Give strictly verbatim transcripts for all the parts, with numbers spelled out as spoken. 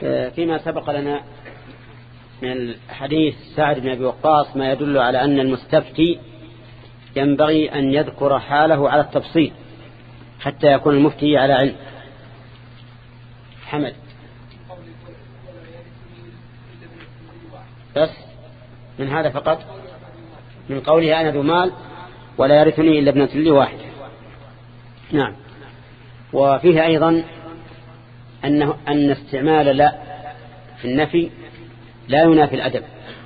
فيما سبق لنا من الحديث سعد بن أبي وقاص ما يدل على أن المستفتي ينبغي أن يذكر حاله على التفصيل حتى يكون المفتي على علم. حمد بس من هذا فقط، من قوله أنا ذو مال ولا يرثني إلا ابنة لي واحدة. نعم. وفيه أيضا أنه أن استعمال لا في النفي لا ينافي الأدب.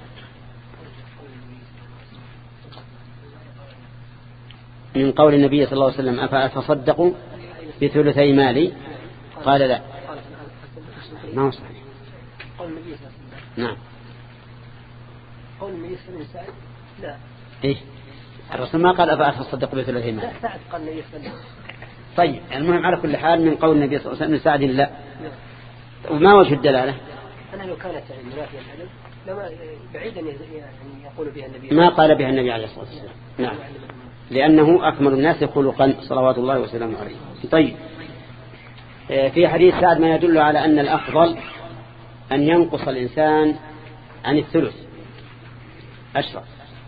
من قول النبي صلى الله عليه وسلم أفأتصدقوا بثلثي مالي قال لا، ما هو صحيح. نعم. قول النبي صلى الله عليه وسلم لا. إيه الرسول ما قال أفأتصدقوا بثلثي مالي. لا سعد قال النبي صلى الله عليه وسلم. طيب المهم على كل حال من قول النبي صلى الله عليه وسلم سعد لا. وما وجه الدلالة؟ أنا لو كانت منافية الأدب لما بعيدا يعني يقول بها النبي. ما قال بها النبي عليه الصلاة والسلام. نعم. لأنه أكمل الناس خلقا صلوات الله وسلامه عليه. طيب في حديث سعد ما يدل على أن الأفضل أن ينقص الإنسان عن الثلث أشرف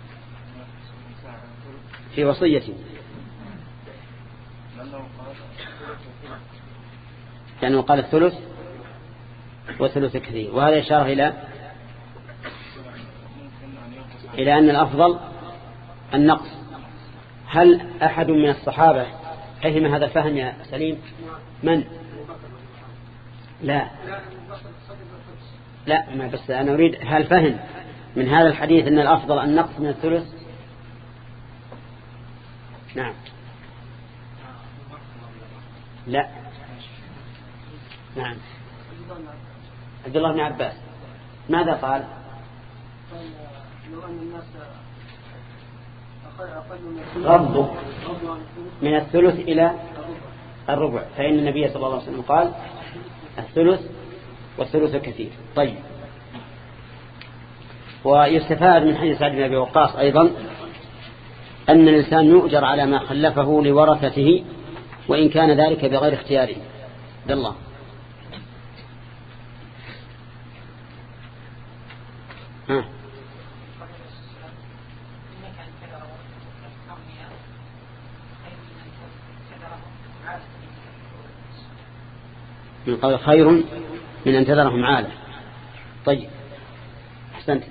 في وصيته، لأنه قال الثلث وثلث كثير، وهذا إشارة إلى إلى أن الأفضل النقص. هل أحد من الصحابة فهم هذا الفهم يا سليم؟ من؟ لا لا ما بس أنا أريد هل فهم من هذا الحديث أن الأفضل النقص من الثلث؟ نعم. لا. نعم. عبد الله بن عباس ماذا قال؟ غضوا من الثلث إلى الربع، فإن النبي صلى الله عليه وسلم قال الثلث والثلث كثير. طيب ويستفاد من حديث سعد بن أبي وقاص أيضا أن الإنسان يؤجر على ما خلفه لورثته وإن كان ذلك بغير اختياره. عبد الله. ها. من قول خير من أن تذرهم عالة. طيب أحسنت.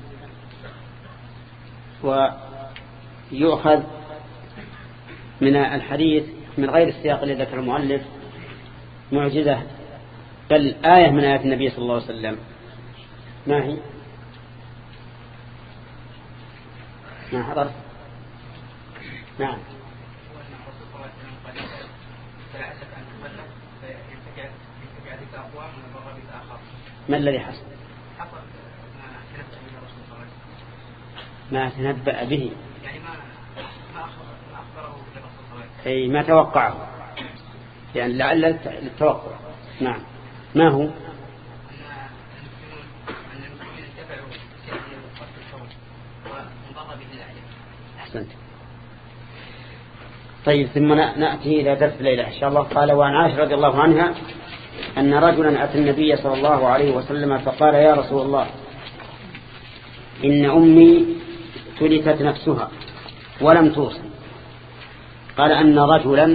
ويؤخذ من الحديث من غير السياق الذي ذكر المؤلف معجزة بل آية من آيات النبي صلى الله عليه وسلم. ما هي؟ ما حضرت؟ نعم. ما الذي حصل؟ ما تنبأ به يعني ما أخبره أي ما توقعه يعني لعل التوقع. نعم. ما هو؟ أحسنت. طيب ثم نأتي إلى درس الليلة إن شاء الله. قال وعن عائشة رضي الله عنها أن رجلا أتى النبي صلى الله عليه وسلم فقال يا رسول الله إن أمي تلفت نفسها ولم توصي. قال أن رجلا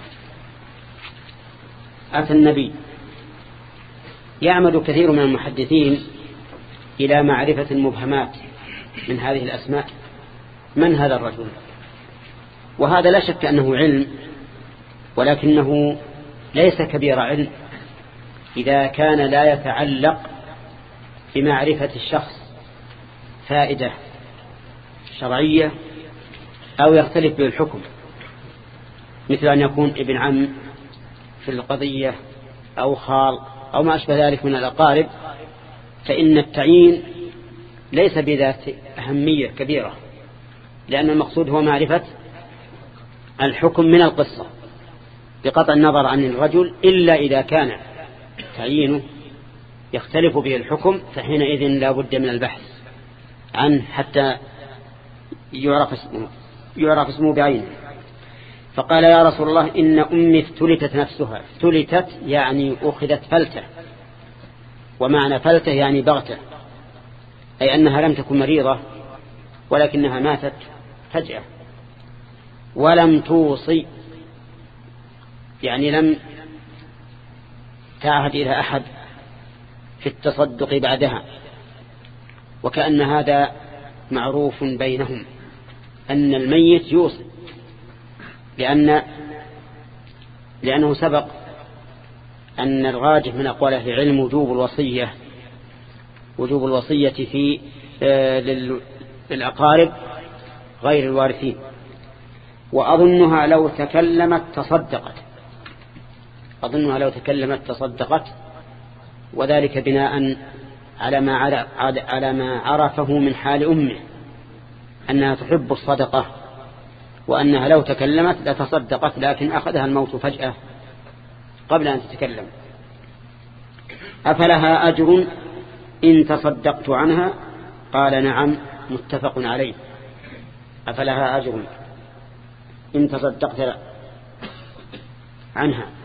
أتى النبي. يعمد كثير من المحدثين إلى معرفة المبهمات من هذه الأسماء. من هذا الرجل؟ وهذا لا شك أنه علم ولكنه ليس كبير علم إذا كان لا يتعلق بمعرفة الشخص فائدة شرعية أو يختلف به الحكم، مثل أن يكون ابن عم في القضية أو خال أو ما أشبه ذلك من الأقارب، فإن التعيين ليس بذات أهمية كبيرة، لأن المقصود هو معرفة الحكم من القصة بقطع النظر عن الرجل، إلا إذا كان تعيينه يختلف به الحكم فحينئذ لا بد من البحث عنه حتى يعرف اسمه, يعرف اسمه بعينه. فقال يا رسول الله إن أمي افتلتت نفسها. افتلتت يعني أخذت فلتة، ومعنى فلتة يعني بغتة، أي أنها لم تكن مريضة ولكنها ماتت فجأة. ولم توصي يعني لم تعهد إلى أحد في التصدق بعدها، وكأن هذا معروف بينهم أن الميت يوصي، لأن لأنه سبق أن الراجح من أقوال أهل العلم وجوب الوصية وجوب الوصية في للأقارب غير الوارثين. وأظنها لو تكلمت تصدقت أظنها لو تكلمت تصدقت وذلك بناء على ما على ما عرفه من حال أمه أنها تحب الصدقة، وأنها لو تكلمت لتصدقت، لكن أخذها الموت فجأة قبل أن تتكلم. أفلها أجر إن تصدقت عنها؟ قال نعم، متفق عليه. أفلها أجر إن تصدقت عنها.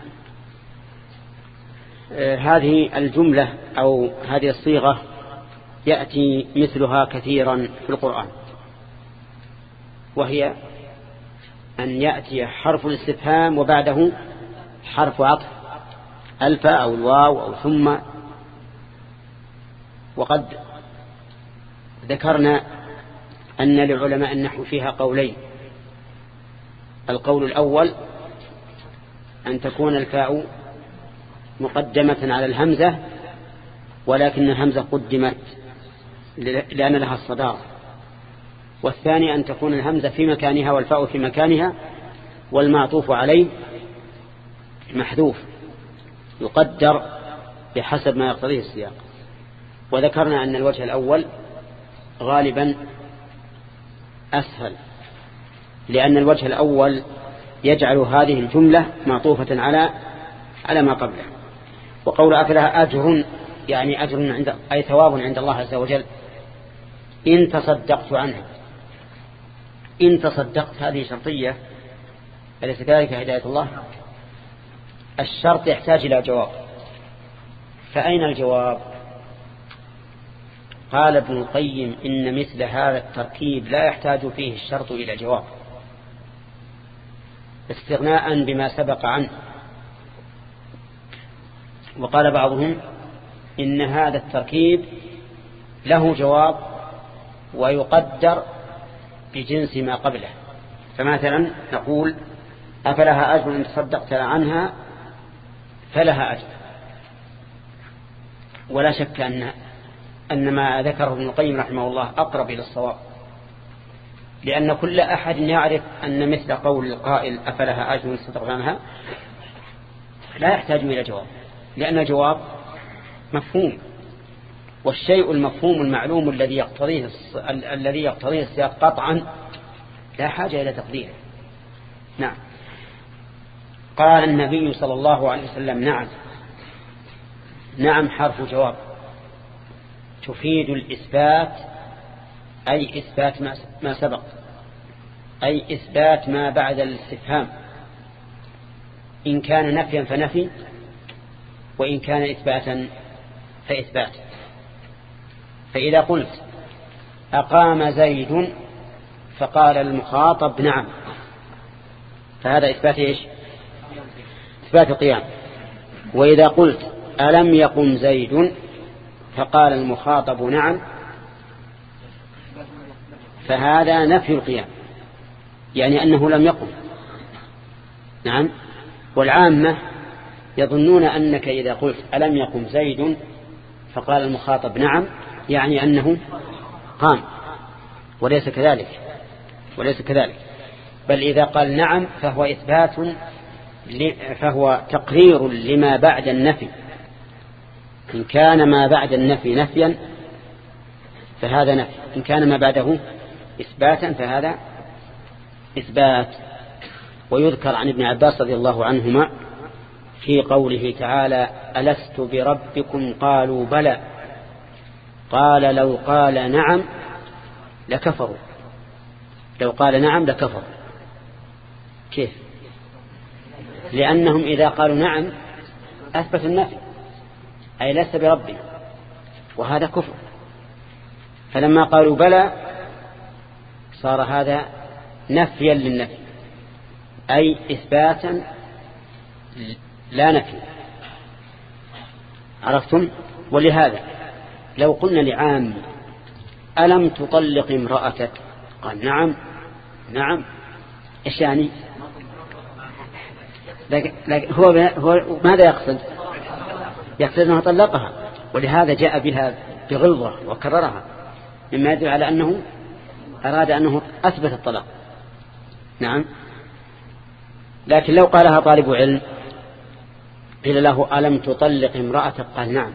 آه هذه الجملة أو هذه الصيغة يأتي مثلها كثيرا في القرآن، وهي أن يأتي حرف الاستفهام وبعده حرف عطف، ألف أو الواو أو ثم. وقد ذكرنا أن لعلماء النحو فيها قولين. القول الأول أن تكون الفاء مقدمة على الهمزة، ولكن الهمزة قدمت لأن لها الصدارة. والثاني أن تكون الهمزة في مكانها والفاء في مكانها والمعطوف عليه محذوف يقدر بحسب ما يقتضيه السياق. وذكرنا أن الوجه الأول غالبا أسهل، لأن الوجه الأول يجعل هذه الجملة معطوفة على على ما قبله. وقول أفلها أجر يعني أجر عند أي ثواب عند الله عز وجل إن تصدقت عنه. إن تصدقت هذه شرطية، أليس كذلك هداية الله؟ الشرط يحتاج إلى جواب، فأين الجواب؟ قال ابن القيم إن مثل هذا التركيب لا يحتاج فيه الشرط إلى جواب، استغناء بما سبق عنه. وقال بعضهم إن هذا التركيب له جواب ويقدر بجنس ما قبله. فمثلا نقول أفلها أجر إن تصدقت عنها؟ فلها أجر. ولا شك أن أن ما ذكره ابن القيم رحمه الله أقرب إلى الصواب، لأن كل أحد يعرف أن مثل قول القائل أفلها أجر إن تصدقت عنها لا يحتاج إلى جواب، لأن الجواب مفهوم، والشيء المفهوم المعلوم الذي يقتضيه الذي يقتضيه السياق قطعا لا حاجة إلى تقديره. نعم. قال النبي صلى الله عليه وسلم نعم. نعم حرف جواب تفيد الإثبات، أي إثبات ما سبق، أي إثبات ما بعد الاستفهام، إن كان نفيا فنفي، وإن كان إثباتا فإثبات. فإذا قلت أقام زيد فقال المخاطب نعم، فهذا إثبات إيش؟ إثبات القيام. وإذا قلت ألم يقم زيد فقال المخاطب نعم، فهذا نفي القيام، يعني أنه لم يقم. نعم. والعامة يظنون أنك إذا قلت ألم يقم زيد فقال المخاطب نعم يعني أنه قام، وليس كذلك وليس كذلك بل إذا قال نعم فهو إثبات، فهو تقرير لما بعد النفي. إن كان ما بعد النفي نفيا فهذا نفي، إن كان ما بعده إثباتا فهذا إثبات. ويذكر عن ابن عباس رضي الله عنهما في قوله تعالى ألست بربكم قالوا بلى قال لو قال نعم لكفروا. لو قال نعم لكفروا. كيف؟ لأنهم إذا قالوا نعم أثبتوا النفي، أي لست بربي، وهذا كفر. فلما قالوا بلى صار هذا نفيا للنفي، أي إثباتا لا نفي. عرفتم؟ ولهذا لو قلنا لعام ألم تطلق امرأتك؟ قال نعم نعم، إيش يعني؟ لكن هو هو ماذا يقصد؟ يقصد أنه طلقها، ولهذا جاء بها بغلظة وكررها، مما يدل على أنه أراد أنه أثبت الطلاق. نعم. لكن لو قالها طالب علم قيل له ألم تطلق امرأتك؟ قال نعم،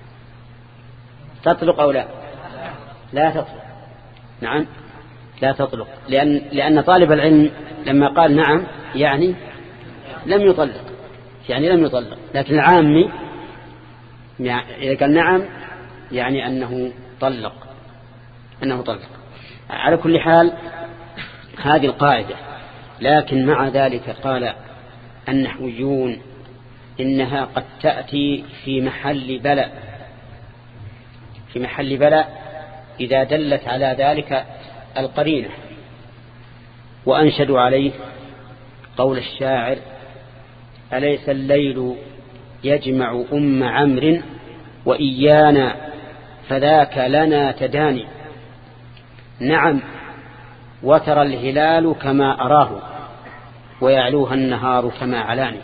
تطلق أو لا؟ لا تطلق. نعم لا تطلق، لأن, لأن طالب العلم لما قال نعم يعني لم يطلق، يعني لم يطلق. لكن العامي إذا قال نعم يعني أنه طلق، أنه طلق. على كل حال هذه القاعدة. لكن مع ذلك قال النحويون إنها قد تأتي في محل بلاء، في محل بلاء إذا دلت على ذلك القرينة. وأنشدوا عليه قول الشاعر: أليس الليل يجمع أم عمرو وإيانا فذاك لنا تداني، نعم وترى الهلال كما أراه ويعلوها النهار كما علاني.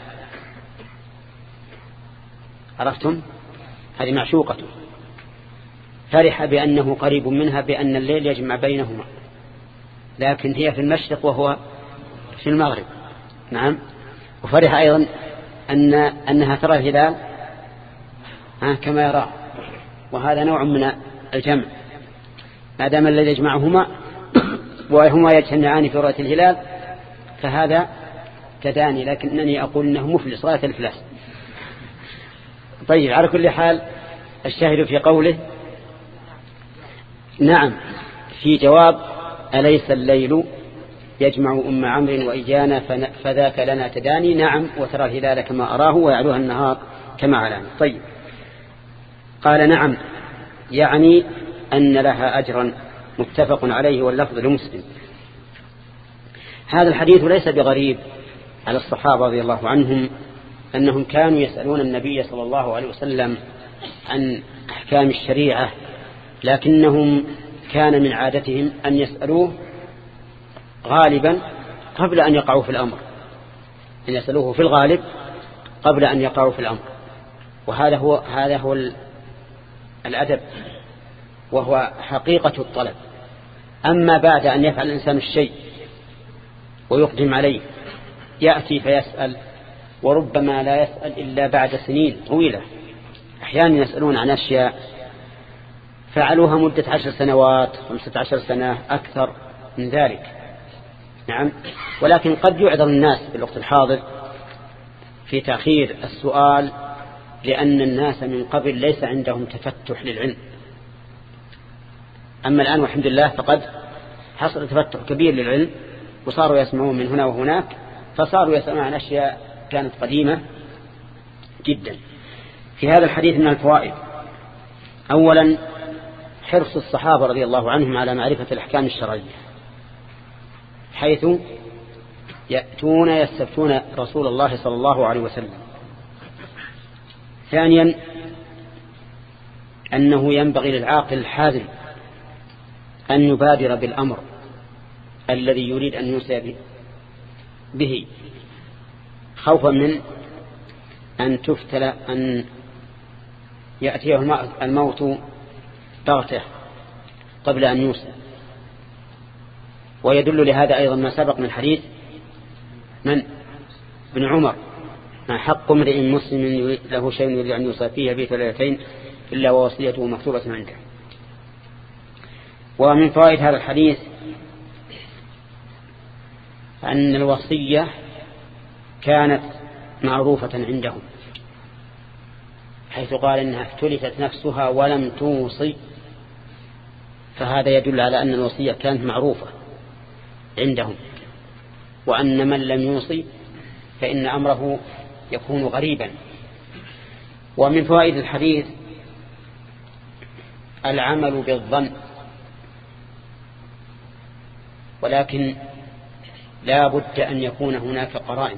عرفتم؟ هذه معشوقته، فرح بأنه قريب منها، بأن الليل يجمع بينهما، لكن هي في المشرق وهو في المغرب. نعم. وفرح أيضا أن أنها ترى الهلال كما يراه، وهذا نوع من الجمع، ما دام الذي يجمعهما وهما يجتمعان في رؤية الهلال فهذا تداني، لكنني أقول أنه مفلس غاية الإفلاس. طيب، على كل حال الشاهد في قوله نعم في جواب أليس الليل يجمع أم عمرو وإيانا فذاك لنا تداني، نعم وترى الهلال كما أراه ويعلوها النهار كما علاني. طيب، قال نعم يعني أن لها أجرا، متفق عليه واللفظ لمسلم. هذا الحديث ليس بغريب على الصحابة رضي الله عنهم، أنهم كانوا يسألون النبي صلى الله عليه وسلم عن أحكام الشريعة، لكنهم كان من عادتهم أن يسألوه غالبا قبل أن يقعوا في الأمر، أن يسألوه في الغالب قبل أن يقعوا في الأمر. وهذا هو هذا هو الأدب، وهو حقيقة الطلب. أما بعد أن يفعل الإنسان الشيء ويقدم عليه، يأتي فيسأل، وربما لا يسأل إلا بعد سنين طويلة. أحيانا يسألون عن أشياء فعلوها مدة عشر سنوات، خمسة عشر سنة، أكثر من ذلك. نعم. ولكن قد يعذر الناس في الوقت الحاضر في تأخير السؤال، لأن الناس من قبل ليس عندهم تفتح للعلم. أما الآن والحمد لله فقد حصل تفتح كبير للعلم، وصاروا يسمعون من هنا وهناك، فصاروا يسمعون عن أشياء كانت قديمة جدا. في هذا الحديث من الفوائد: أولا حرص الصحابة رضي الله عنهم على معرفة الأحكام الشرعية، حيث يأتون يستفتون رسول الله صلى الله عليه وسلم. ثانيا أنه ينبغي للعاقل الحازم أن يبادر بالأمر الذي يريد أن يوصي به، خوفا من أن تفتل أن يأتيه الموت بغته قبل أن يوصي. ويدل لهذا أيضا ما سبق من حديث من ابن عمر: ما حق امرئ مسلم له شيء يريد أن يوصي فيه بيت ليلتين إلا ووصيته مكتوبة عنده. ومن فوائد هذا الحديث أن الوصية كانت معروفة عندهم، حيث قال إنها افتلتت نفسها ولم توصي، فهذا يدل على أن الوصية كانت معروفة عندهم، وأن من لم يوصي فإن أمره يكون غريبا. ومن فوائد الحديث العمل بالظن، ولكن لا بد أن يكون هناك قرائن،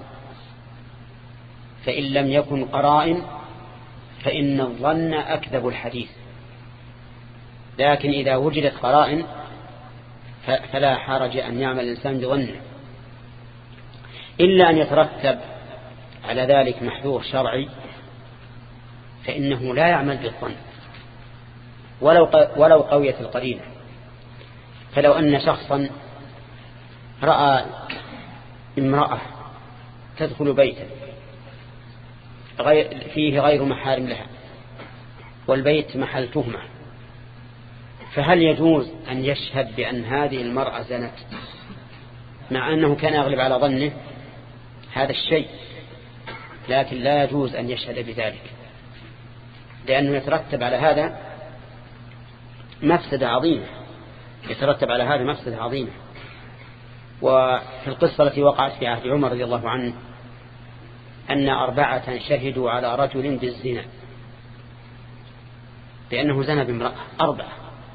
فإن لم يكن قرائن فإن الظن أكذب الحديث. لكن إذا وجدت قرائن فلا حرج أن يعمل الإنسان بظنه، إلا أن يترتب على ذلك محذور شرعي، فإنه لا يعمل بالظن ولو ولو قويت القرينة. فلو أن شخصا رأى امرأة تدخل بيتا فيه غير محارم لها والبيت محل تهمة، فهل يجوز أن يشهد بأن هذه المرأة زنت مع أنه كان يغلب على ظنه هذا الشيء؟ لكن لا يجوز أن يشهد بذلك، لأنه يترتب على هذا مفسدة عظيمة يترتب على هذا مفسدة عظيمة. وفي القصة التي وقعت في عهد عمر رضي الله عنه أن أربعة شهدوا على رجل بالزنا لأنه زنى بامرأة أربعة،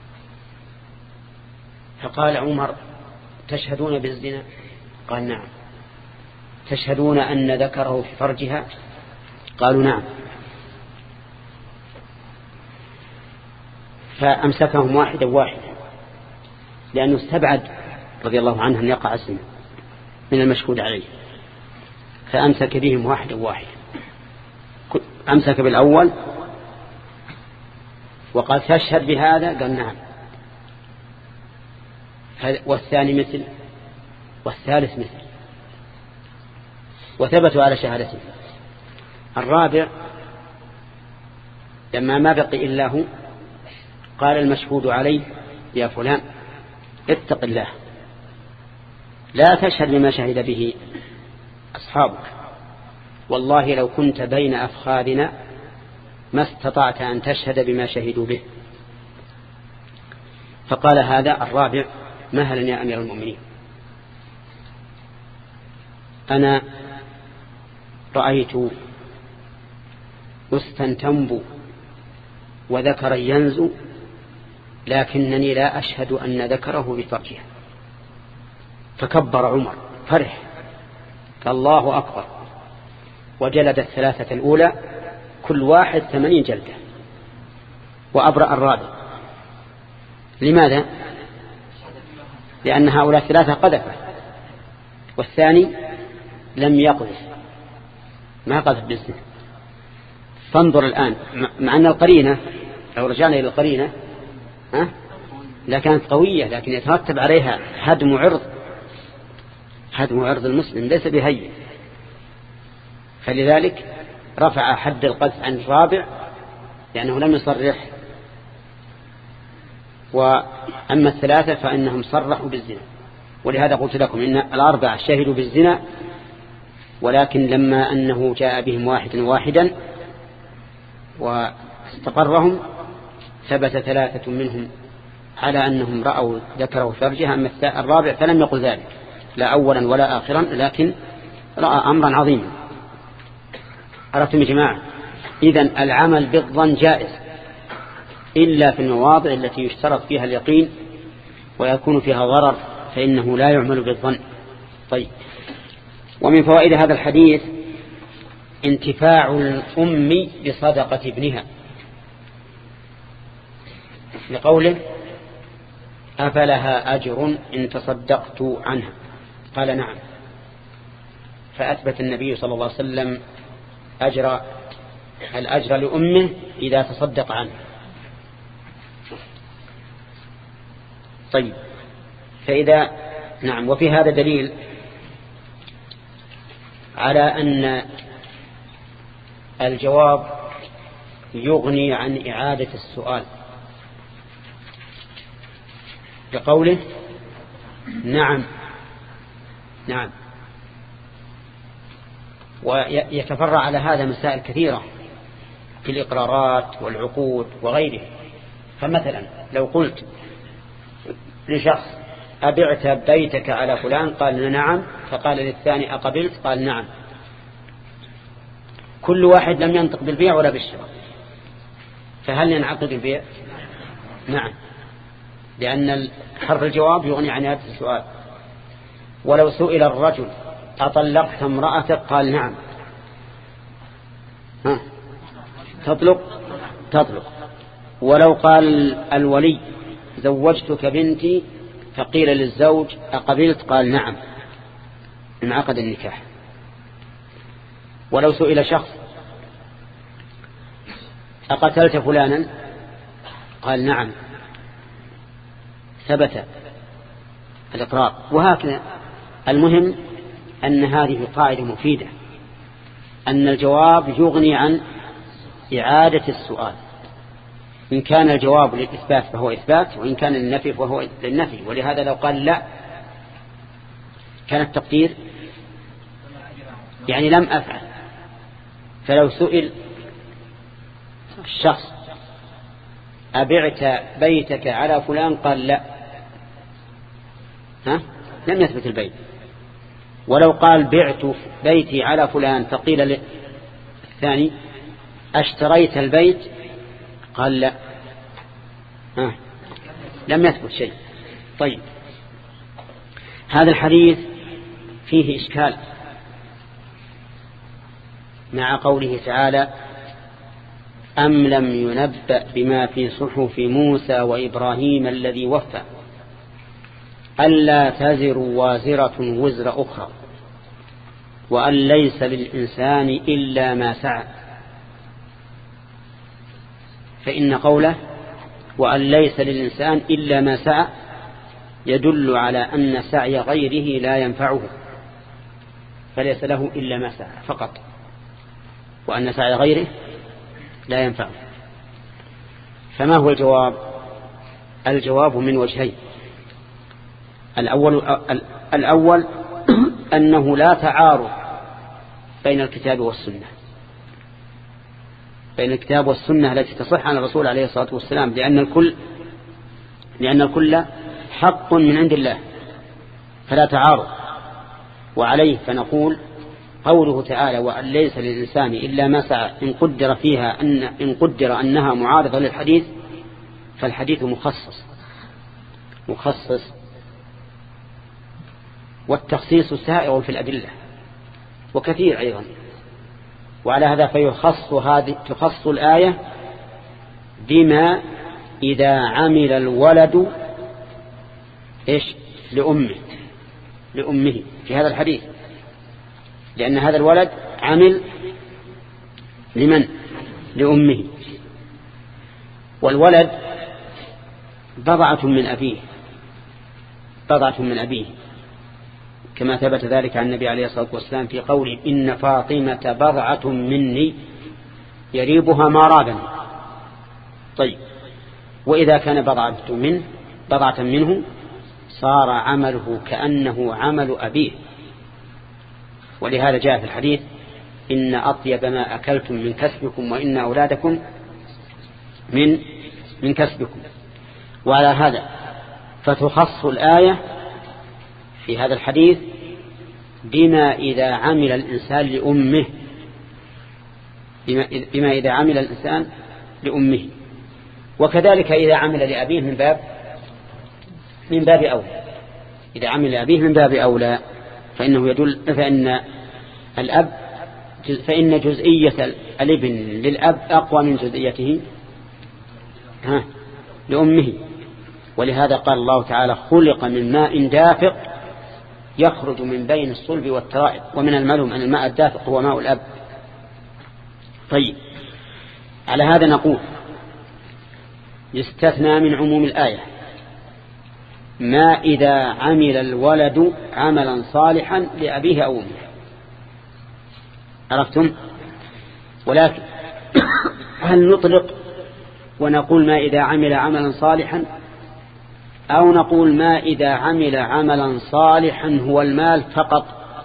فقال عمر: تشهدون بالزنا؟ قال: نعم. تشهدون أن ذكره في فرجها؟ قالوا: نعم. فأمسكهم واحدا واحدا لأنه استبعد رضي الله عنه أن يقع الزنا من المشهود عليه، فأمسك بهم واحدا واحدا. أمسك بالأول وقال: تشهد بهذا؟ قال: نعم. والثاني مثل، والثالث مثل، وثبتوا على شهادته. الرابع لما ما بقي إلا هو قال المشهود عليه: يا فلان اتق الله، لا تشهد بما شهد به أصحابك، والله لو كنت بين أفخاذنا ما استطعت أن تشهد بما شهدوا به. فقال هذا الرابع: مهلا يا أمير المؤمنين، أنا رأيت أستا تنبو وذكرا ينزو، لكنني لا أشهد أن ذكره بفرجها. فكبر عمر فرح، الله أكبر، وجلد الثلاثة الأولى كل واحد ثمانين جلدة، وأبرأ الرابع. لماذا؟ لأن هؤلاء الثلاثة قذفة، والثاني لم يقذف، ما قذف بالزنا. فانظر الآن، مع أن القرينة لو رجعنا إلى القرينة ها لا كانت قوية، لكن يترتب عليها هدم عرض هدم عرض المسلم ليس بهين، فلذلك رفع حد القذف عن الرابع لأنه لم يصرح. وأما الثلاثة فإنهم صرحوا بالزنا، ولهذا قلت لكم إن الأربعة شهدوا بالزنا، ولكن لما أنه جاء بهم واحدا واحدا واستقرهم ثبت ثلاثة منهم على أنهم رأوا ذكره فرجها. أما الرابع فلم يقل ذلك لا أولا ولا آخرا، لكن رأى أمرا عظيما. عرفتم يا جماعة؟ إذن العمل بالظن جائز إلا في المواضع التي يشترط فيها اليقين ويكون فيها ضرر، فإنه لا يعمل بالظن. طيب، ومن فوائد هذا الحديث انتفاع الأم بصدقة ابنها، لقوله: أفلها أجر إن تصدقت عنها؟ قال: نعم. فأثبت النبي صلى الله عليه وسلم أجر الأجر لأمه إذا تصدق عنه. طيب، فإذا نعم. وفي هذا دليل على أن الجواب يغني عن إعادة السؤال، بقوله: نعم نعم. ويتفرع على هذا مسائل كثيرة في الإقرارات والعقود وغيره. فمثلا لو قلت لشخص: أبعت بيتك على فلان؟ قال: نعم. فقال للثاني: أقبلت؟ قال: نعم. كل واحد لم ينطق بالبيع ولا بالشراء، فهل ينعقد البيع؟ نعم، لأن حرف الجواب يغني عن إعادة السؤال. ولو سئل الرجل أطلقت امرأتك قال نعم، ها تطلق تطلق. ولو قال الولي زوجتك بنتي فقيل للزوج أقبلت قال نعم، انعقد النكاح. ولو سئل شخص أقتلت فلانا قال نعم، ثبت الإقرار. وهكذا. المهم أن هذه قاعدة مفيدة، أن الجواب يغني عن إعادة السؤال. إن كان الجواب للإثبات فهو إثبات، وإن كان للنفي فهو للنفي. ولهذا لو قال لا كان التقدير يعني لم أفعل. فلو سئل الشخص أبعت بيتك على فلان قال لا، ها لم يثبت البيت. ولو قال بعت بيتي على فلان فقيل للثاني اشتريت البيت قال لا، ها لم يثبت شيء. طيب، هذا الحديث فيه إشكال مع قوله تعالى أم لم ينبأ بما في صحف موسى وإبراهيم الذي وفى ألا تزر وازرة وزر أخرى وأن ليس للإنسان إلا ما سعى. فإن قوله وأن ليس للإنسان إلا ما سعى يدل على أن سعي غيره لا ينفعه، فليس له إلا ما سعى فقط، وأن سعي غيره لا ينفعه. فما هو الجواب؟ الجواب من وجهين. الأول, الأول أنه لا تعارض بين الكتاب والسنة، بين الكتاب والسنة التي تصح عن الرسول عليه الصلاة والسلام، لأن الكل لأن الكل حق من عند الله فلا تعارض. وعليه فنقول قوله تعالى وأن ليس للإنسان إلا ما سعى إن قدر فيها أن إن قدر أنها معارضة للحديث فالحديث مخصص مخصص والتخصيص سائغ في الأدلة وكثير أيضا. وعلى هذا فيخص هذه تخص الآية بما إذا عمل الولد إيش لأمه لأمه في هذا الحديث، لأن هذا الولد عمل لمن؟ لأمه. والولد بضعة من أبيه بضعة من أبيه كما ثبت ذلك عن النبي عليه الصلاة والسلام في قوله إن فاطمة بضعة مني يريبها ما رابني. طيب، وإذا كان بضعة منه بضعة منه صار عمله كأنه عمل أبيه. ولهذا جاء في الحديث إن أطيب ما أكلتم من كسبكم وإن أولادكم من من كسبكم. وعلى هذا فتخص الآية في هذا الحديث بما إذا عمل الإنسان لأمه بما إذا عمل الإنسان لأمه. وكذلك إذا عمل لأبيه من باب من باب أولى. إذا عمل لأبيه من باب أولى فإنه يدل فإن الأب فإن جزئية الابن للأب أقوى من جزئيته ها لأمه. ولهذا قال الله تعالى خلق من ماء دافق يخرج من بين الصلب والترائب. ومن المعلوم أن الماء الدافق هو ماء الأب. طيب، على هذا نقول يستثنى من عموم الآية ما إذا عمل الولد عملا صالحا لأبيه أو أمه. عرفتم؟ ولكن هل نطلق ونقول ما إذا عمل عملا صالحا أو نقول ما إذا عمل عملا صالحا هو المال فقط؟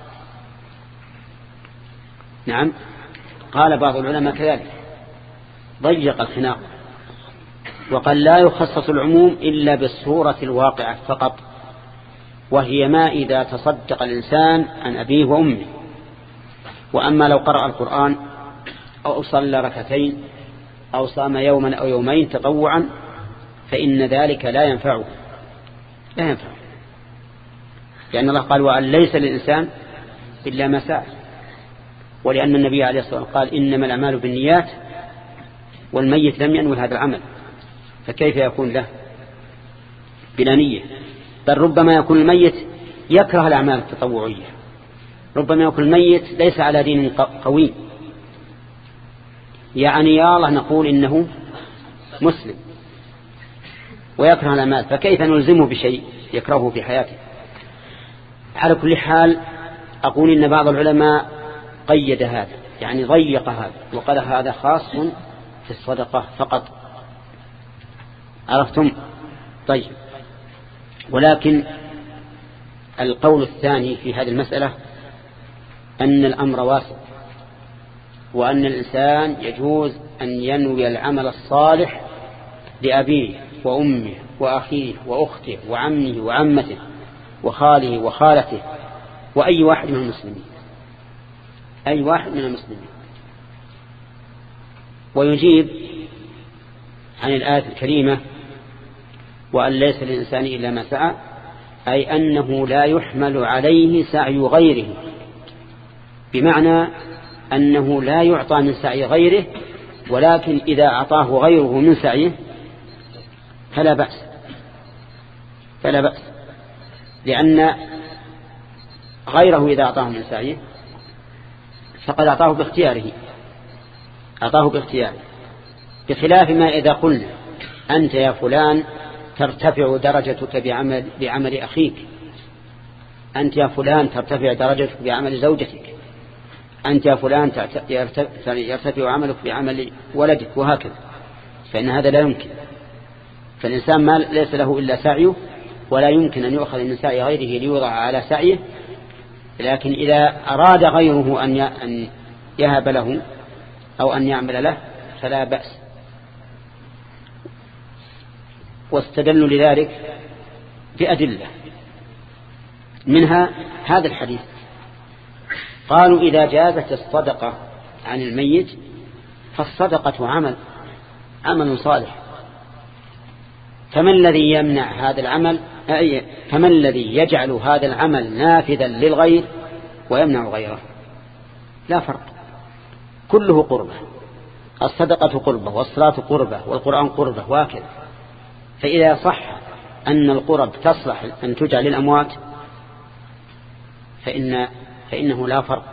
نعم، قال بعض العلماء كذلك ضيق الخناق وقال لا يخصص العموم إلا بالصورة الواقعة فقط، وهي ما إذا تصدق الإنسان عن أبيه وأمه. وأما لو قرأ القرآن أو صلى ركعتين أو صام يوما أو يومين تطوعا فإن ذلك لا ينفعه لا ينفعه لأن الله قال وأن ليس للإنسان إلا ما سعى، ولأن النبي عليه الصلاة والسلام قال إنما الأعمال بالنيات والميت لم ينوي هذا العمل، فكيف يكون له بلا نية؟ بل ربما يكون الميت يكره الأعمال التطوعية، ربما يكون الميت ليس على دين قوي، يعني يا الله نقول إنه مسلم ويكره الأعمال، فكيف نلزمه بشيء يكرهه في حياته؟ على كل حال أقول إن بعض العلماء قيد هذا، يعني ضيق هذا وقال هذا خاص في الصدقة فقط. عرفتم؟ طيب، ولكن القول الثاني في هذه المسألة أن الأمر واسع، وأن الإنسان يجوز أن ينوي العمل الصالح لأبيه وأمه وأخيه وأخته وعمه وعمته وخاله وخالته وأي واحد من المسلمين، أي واحد من المسلمين. ويجيب عن الآية الكريمة وأن ليس للإنسان إلا ما سعى، أي أنه لا يحمل عليه سعي غيره، بمعنى أنه لا يعطى من سعي غيره، ولكن إذا أعطاه غيره من سعيه فلا بأس فلا بأس لأن غيره إذا أعطاه من سعيه فقد أعطاه باختياره أعطاه باختياره بخلاف ما إذا قلنا أنت يا فلان ترتفع درجتك بعمل, بعمل أخيك، أنت يا فلان ترتفع درجتك بعمل زوجتك، أنت يا فلان يرتفع عملك بعمل ولدك، وهكذا، فإن هذا لا يمكن. فالإنسان ما ليس له إلا سعيه، ولا يمكن أن يؤخذ من سعي غيره ليوضع على سعيه، لكن إذا أراد غيره أن يهب له أو أن يعمل له فلا بأس. واستدلوا لذلك بأدلة، منها هذا الحديث، قالوا إذا جازت الصدقة عن الميت فالصدقة عمل عمل صالح، فما الذي يمنع هذا العمل؟ فما الذي يجعل هذا العمل نافذا للغير ويمنع غيره؟ لا فرق، كله قربة، الصدقة قربة والصلاة قربة والقرآن قربة وهكذا. فإذا صح أن القرب تصلح أن تجعل للأموات فإن فإنه لا فرق،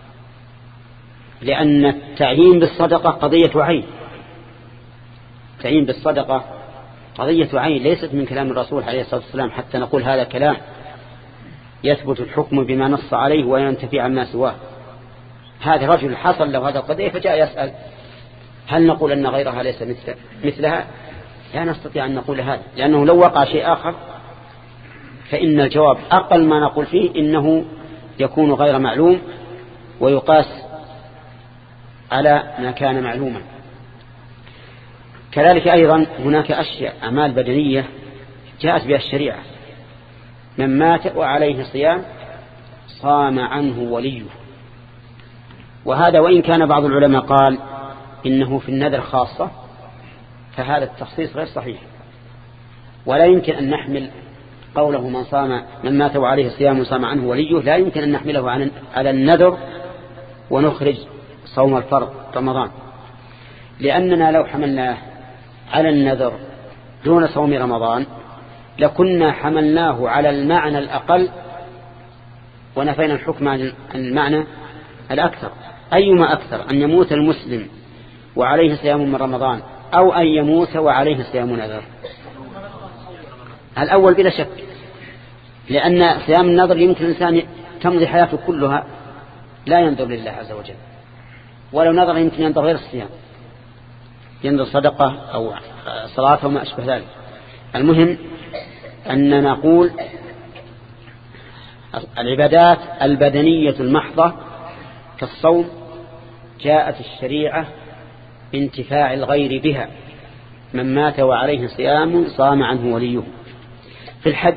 لأن التعيين بالصدقة قضية عين، التعيين بالصدقة قضية عين ليست من كلام الرسول عليه الصلاة والسلام حتى نقول هذا كلام يثبت الحكم بما نص عليه وينتفي عما سواه. هذا رجل حصل له هذا القضية فجاء يسأل، هل نقول أن غيرها ليس مثل مثلها؟ لا نستطيع أن نقول هذا، لأنه لو وقع شيء آخر فإن الجواب أقل ما نقول فيه إنه يكون غير معلوم ويقاس على ما كان معلوما. كذلك أيضا هناك أشياء أعمال بدنية جاءت بها الشريعة، من مات وعليه صيام صام عنه وليه، وهذا وإن كان بعض العلماء قال إنه في النذر خاصة، فهذا التخصيص غير صحيح، ولا يمكن أن نحمل قوله من صام من مات وعليه صيام صام عنه وليه، لا يمكن أن نحمله على النذر ونخرج صوم الفرض رمضان، لأننا لو حملناه على النذر دون صوم رمضان لكنا حملناه على المعنى الأقل ونفينا الحكم عن المعنى الأكثر. أيما أكثر، أن يموت المسلم وعليه صيام من رمضان أو أن يموت وعليه صيام نذر؟ الأول بلا شك، لأن صيام النذر يمكن الإنسان تمضي حياته كلها لا ينظر لله عز وجل، ولو نظر يمكن ينظر غير الصيام، ينظر صدقة أو صلاة وما أشبه ذلك. المهم أن نقول العبادات البدنية المحضة كالصوم جاءت الشريعة بانتفاع الغير بها، من مات وعليه صيام صام عنه وليه. في الحج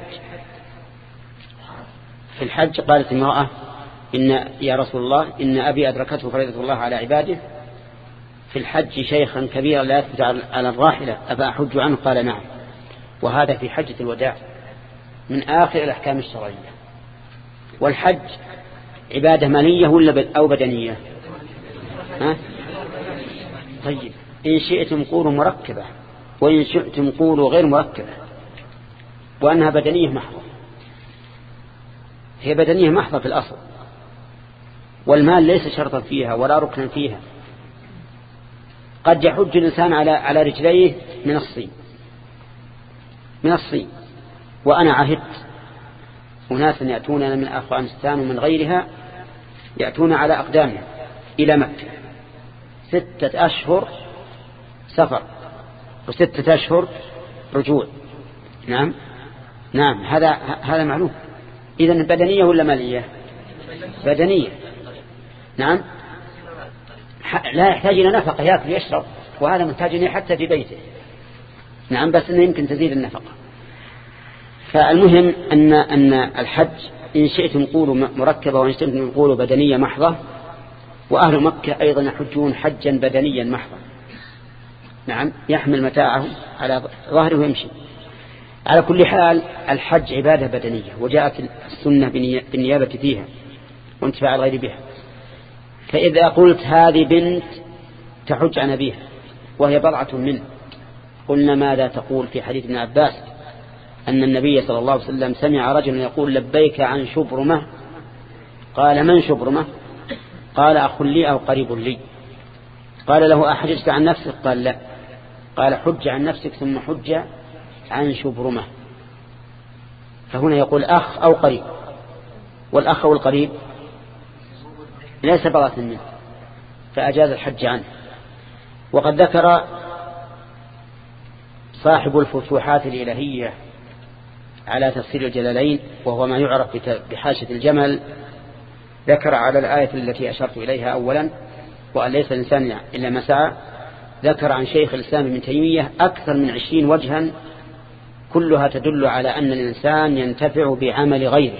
في الحج قالت امرأة إن يا رسول الله إن أبي أدركته فريضة الله على عباده في الحج شيخا كبيرا لا يثبت على الراحلة أفأحج عنه؟ قال نعم. وهذا في حجة الوداع من آخر الأحكام الشرعية. والحج عبادة مالية ولا أو بدنية؟ ها؟ طيب إن شئتم قولوا مركبة وإن شئتم قولوا غير مركبة، وأنها بدنية محضة. هي بدنية محضة في الأصل، والمال ليس شرطا فيها ولا ركنا فيها. قد يحج الإنسان على على رجليه من الصين من الصين وأنا عهدت أناسا يأتوننا من أفغانستان ومن غيرها يأتون على أقدامهم إلى مكة ستة أشهر سفر وستة أشهر رجوع. نعم نعم هذا هذا معلوم. إذن بدنية ولا مالية؟ بدنية. نعم لا يحتاج إلى نفقة، يأكل يشرب، وهذا محتاج حتى في بيته. نعم بس إنه يمكن تزيد النفقة. فالمهم أن أن الحج إن شئتم قولوا مركبة وإن شئتم قولوا بدنية محضة. وأهل مكة أيضا يحجون حجا بدنيا محضا. نعم يحمل متاعه على ظهره ويمشي. على كل حال الحج عبادة بدنية، وجاءت السنة بالنيابة فيها وانتفاع الغير بها. فإذا قلت هذه بنت تحج عن أبيها وهي بضعة منه، قلنا ماذا تقول في حديث ابن عباس أن النبي صلى الله عليه وسلم سمع رجلا يقول لبيك عن شبرمة، قال من شبرمة؟ قال أخ لي أو قريب لي. قال له أحججت عن نفسك؟ قال لا. قال حج عن نفسك ثم حج عن شبرمة. فهنا يقول أخ أو قريب، والأخ والقريب ليس بضعة منه، فأجاز الحج عنه. وقد ذكر صاحب الفتوحات الإلهية على تفسير الجلالين، وهو ما يعرف بحاشة الجمل، ذكر على الآية التي أشرت إليها أولا وأن ليس الإنسان إلا ما سعى، ذكر عن شيخ الإسلام ابن تيمية أكثر من عشرين وجها كلها تدل على أن الإنسان ينتفع بعمل غيره.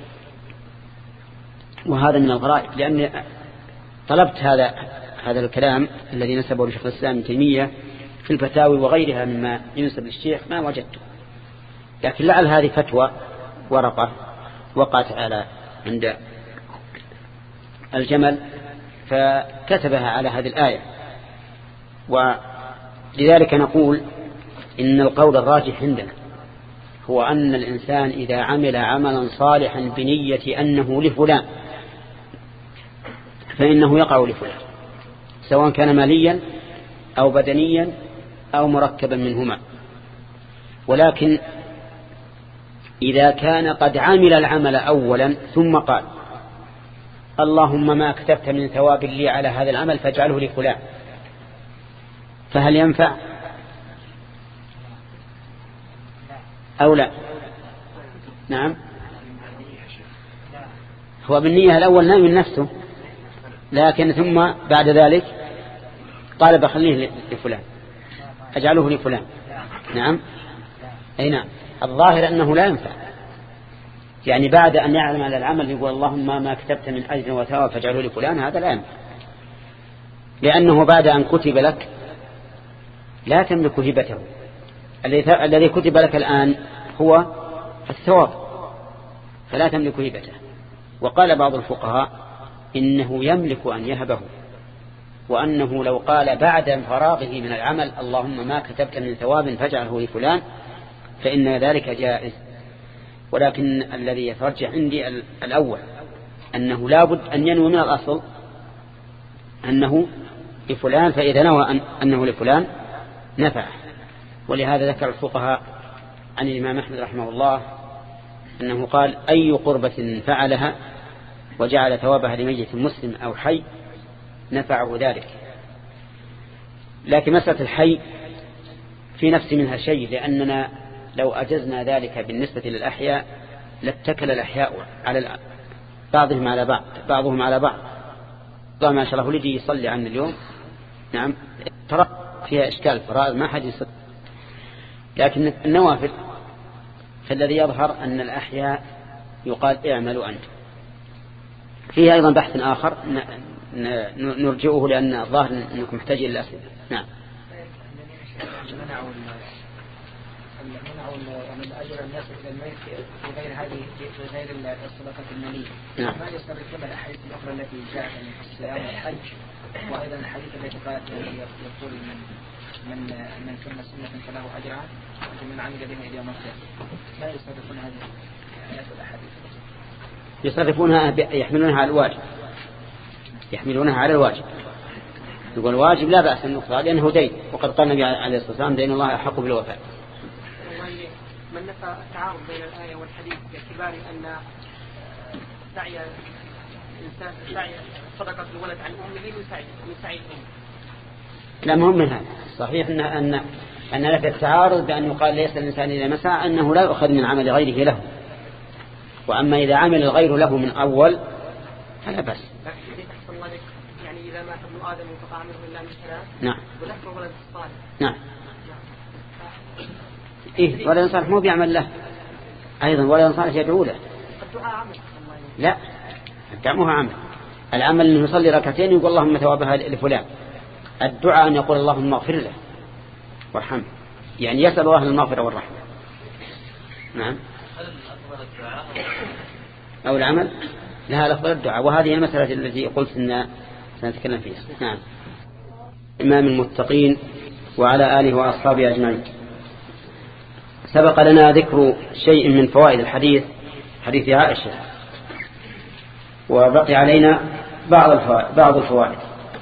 وهذا من الغرائب، لأن طلبت هذا هذا الكلام الذي نسبه لشيخ الإسلام ابن تيمية في الفتاوي وغيرها مما ينسب للشيخ ما وجدته، لكن لعل هذه فتوى ورقة وقعت على عند الجمل فكتبها على هذه الآية. ولذلك نقول إن القول الراجح عندنا هو أن الإنسان إذا عمل عملا صالحا بنية أنه لفلان فإنه يقع لفلان، سواء كان ماليا أو بدنيا أو مركبا منهما. ولكن إذا كان قد عمل العمل أولا ثم قال اللهم ما كتبت من ثواب لي على هذا العمل فاجعله لفلان، فهل ينفع أو لا؟ نعم هو بالنية الأول نام من نفسه، لكن ثم بعد ذلك قال بخليه لفلان أجعله لفلان. نعم أي نعم الظاهر أنه لا ينفع، يعني بعد أن يعلم على العمل يقول اللهم ما كتبت من أجر وثواب فاجعله لفلان، هذا لا ينفع، لأنه بعد أن كتب لك لا تملك هبته. الذي كتب لك الآن هو الثواب فلا تملك هبته. وقال بعض الفقهاء إنه يملك أن يهبه، وأنه لو قال بعد فراغه من العمل اللهم ما كتبت من ثواب فاجعله لفلان فإن ذلك جائز. ولكن الذي يترجح عندي الأول أنه لابد أن ينوي من الأصل أنه لفلان، فإذا نوى أنه لفلان نفع. ولهذا ذكر الفقهاء عن الإمام أحمد رحمه الله أنه قال أي قربة فعلها وجعل ثوابها لميت مسلم أو حي نفعه ذلك. لكن مسألة الحي في نفس منها شيء، لأننا لو أجزنا ذلك بالنسبة للأحياء لاتكل الأحياء على بعضهم على بعض بعضهم على بعض. طبعا ما شاء الله لدي يصلي عنا اليوم، نعم ترى فيها إشكال فرائض ما حد يصلي، لكن النوافل فالذي يظهر أن الأحياء يقال اعملوا أنت. فيه أيضا بحث آخر نرجعه لأن الظاهر أنكم محتاجين للأسئلة. نعم منعوا من أجل الناس إلى الميت في غير هذه في غير الصدقة المالية. نعم. ما يستغرقون الأحاديث الأخرى التي جاءت من الصيام والحج، وأيضا الحديث التي قالت يقول من من من سن سنة فله أجرها ومن عمل بها إلى يوم القيامة. لا يستغرقون هذه الآيات والأحاديث. يصرفونها يحملونها على الواجب، يحملونها على الواجب. يقول الواجب لا بأس أن نقضى لأنه دين، وقد قال النبي عليه الصلاة والسلام دين الله أحق بالوفاء. من نفى التعارض بين الآية والحديث باعتبار أن سعي الإنسان سعي صدقة الولد عن أمه من سعي من سعي الأم. لا مهم من هذا. صحيح أن أن أن نفي التعارض بأن يقال ليس الإنسان إذا مسعى أنه لا يؤخذ من عمل غيره له، وأما إذا عمل الغير له من أول فلا بأس. يعني إذا مات ابن آدم انقطع منه إلا من ثلاث. نعم. وذكر ولد الصالح. نعم. إيه ولا صالح مو بيعمل له أيضا، ولا صالح يدعو له. الدعاء عمل. لا الدعاء عمل. العمل أنه يصلي ركعتين يقول اللهم ثوابها لفلان. الدعاء أن يقول اللهم اغفر له وارحمه، يعني يسأل الله المغفرة والرحمة. نعم. هل أفضل الدعاء أو العمل؟ لها الأفضل الدعاء، وهذه المسألة التي قلت أن سنتكلم فيها. نعم. إمام المتقين وعلى آله وأصحابه أجمعين. سبق لنا ذكر شيء من فوائد الحديث، حديث عائشة، وبقي علينا بعض الفوائد. بعض الفوائد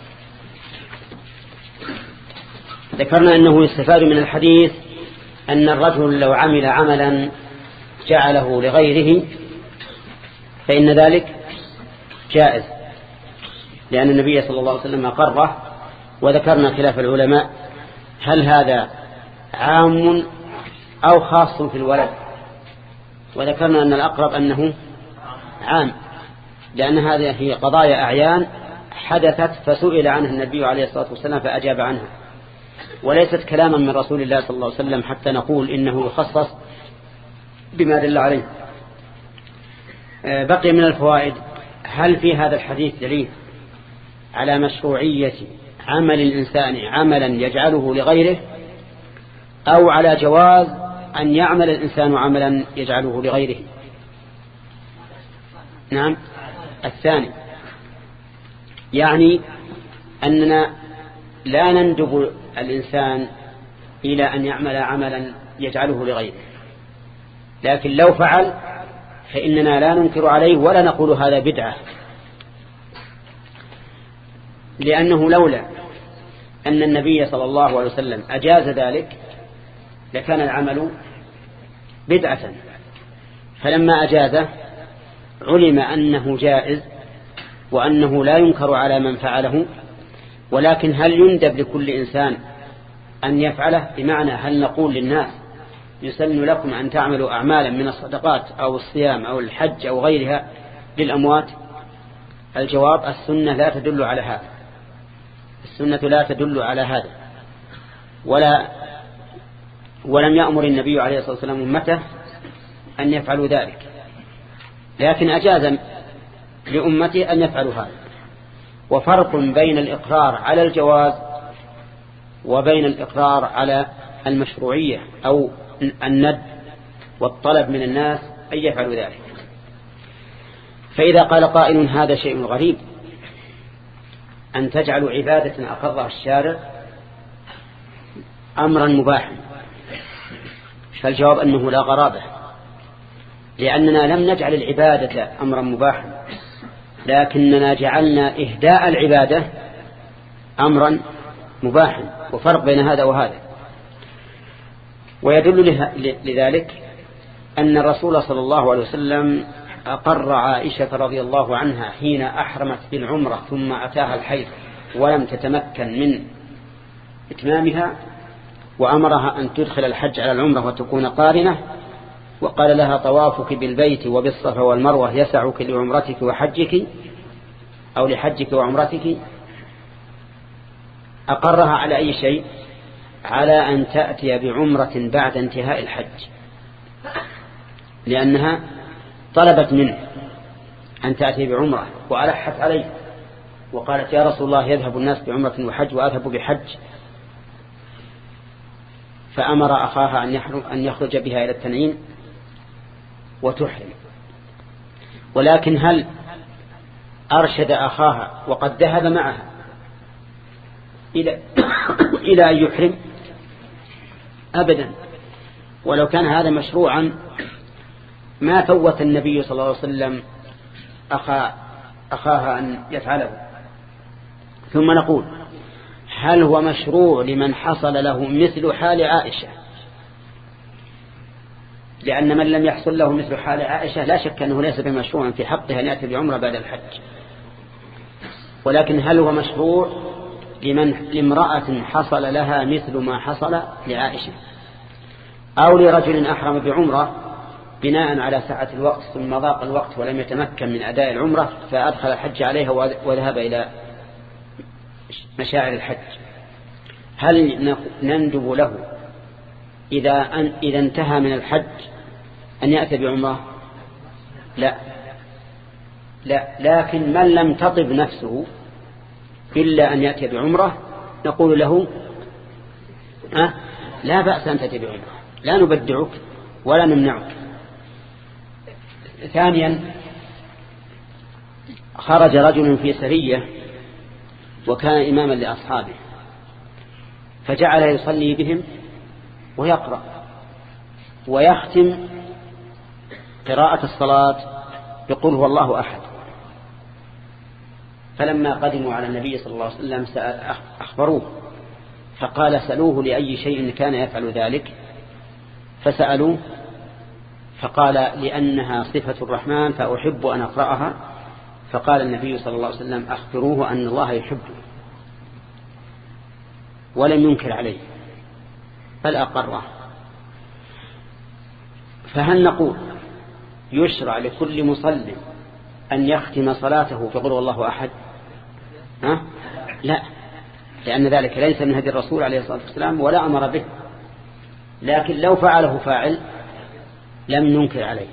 ذكرنا أنه يستفاد من الحديث أن الرجل لو عمل عملا جعله لغيره فإن ذلك جائز، لأن النبي صلى الله عليه وسلم أقره. وذكرنا خلاف العلماء هل هذا عام أو خاص في الولد، وذكرنا أن الأقرب أنه عام، لأن هذه هي قضايا أعيان حدثت فسئل عنها النبي عليه الصلاة والسلام فأجاب عنها، وليست كلاما من رسول الله صلى الله عليه وسلم حتى نقول إنه يخصص بما دل عليه. بقي من الفوائد هل في هذا الحديث دليل على مشروعية عمل الإنسان عملا يجعله لغيره، أو على جواز أن يعمل الإنسان عملا يجعله لغيره؟ نعم الثاني، يعني أننا لا نندب الإنسان إلى أن يعمل عملا يجعله لغيره، لكن لو فعل فإننا لا ننكر عليه ولا نقول هذا بدعة، لأنه لولا أن النبي صلى الله عليه وسلم أجاز ذلك لكان العمل بدعة، فلما أجازه علم أنه جائز وأنه لا ينكر على من فعله. ولكن هل يندب لكل إنسان أن يفعله؟ بمعنى هل نقول للناس يسن لكم أن تعملوا أعمالا من الصدقات أو الصيام أو الحج أو غيرها للأموات؟ الجواب السنة لا تدل على هذا، السنة لا تدل على هذا، ولا ولم يأمر النبي عليه الصلاة والسلام أمته أن يفعلوا ذلك، لكن أجاز لأمته أن يفعلوا هذا. وفرق بين الإقرار على الجواز وبين الإقرار على المشروعية أو الند والطلب من الناس أن يفعلوا ذلك. فإذا قال قائل هذا شيء غريب أن تجعلوا عبادة أقرها الشارع أمرا مباحا، فالجواب أنه لا غرابة، لأننا لم نجعل العبادة أمرا مباحا، لكننا جعلنا إهداء العبادة أمرا مباحا، وفرق بين هذا وهذا. ويدل لذلك أن الرسول صلى الله عليه وسلم أقر عائشة رضي الله عنها حين أحرمت بالعمرة ثم أتاها الحيض ولم تتمكن من إتمامها، وأمرها أن تدخل الحج على العمرة وتكون قارنة، وقال لها طوافك بالبيت وبالصفا والمروة يسعك لعمرتك وحجك أو لحجك وعمرتك. أقرها على أي شيء؟ على أن تأتي بعمرة بعد انتهاء الحج، لأنها طلبت منه أن تأتي بعمرة وألحت عليه وقالت يا رسول الله يذهب الناس بعمرة وحج وأذهب بحج، فأمر أخاها أن يخرج بها إلى التنعيم وتحرم. ولكن هل أرشد أخاها وقد ذهب معها إلى إلى أن يحرم؟ أبدا. ولو كان هذا مشروعا ما فوت النبي صلى الله عليه وسلم أخا أخاها أن يفعله. ثم نقول هل هو مشروع لمن حصل له مثل حال عائشة؟ لأن من لم يحصل له مثل حال عائشة لا شك أنه ليس بمشروع في حقه أن يأتي بعمرة بعد الحج. ولكن هل هو مشروع لمن لامرأة حصل لها مثل ما حصل لعائشة، أو لرجل أحرم بعمرة بناء على سعة الوقت ثم ضاق الوقت ولم يتمكن من أداء العمرة فأدخل الحج عليها وذهب إلى مشاعر الحج، هل نندب له إذا, أن إذا انتهى من الحج أن يأتي بعمرة؟ لا لا لكن من لم تطب نفسه إلا أن يأتي بعمرة نقول له أه لا بأس أن تأتي بعمرة، لا نبدعك ولا نمنعك. ثانيا خرج رجل في سرية وكان إماما لأصحابه فجعل يصلي بهم ويقرأ ويختم قراءة الصلاة يقول هو الله أحد. فلما قدموا على النبي صلى الله عليه وسلم أخبروه فقال سألوه لأي شيء كان يفعل ذلك، فسألوه فقال لأنها صفة الرحمن فأحب أن أقرأها. فقال النبي صلى الله عليه وسلم أخبروه أن الله يحبه، ولم ينكر عليه بل أقره. فهل نقول يشرع لكل مصل أن يختم صلاته بقول الله أحد؟ ها؟ لا، لأن ذلك ليس من هدي الرسول عليه الصلاة والسلام ولا أمر به، لكن لو فعله فاعل لم ننكر عليه.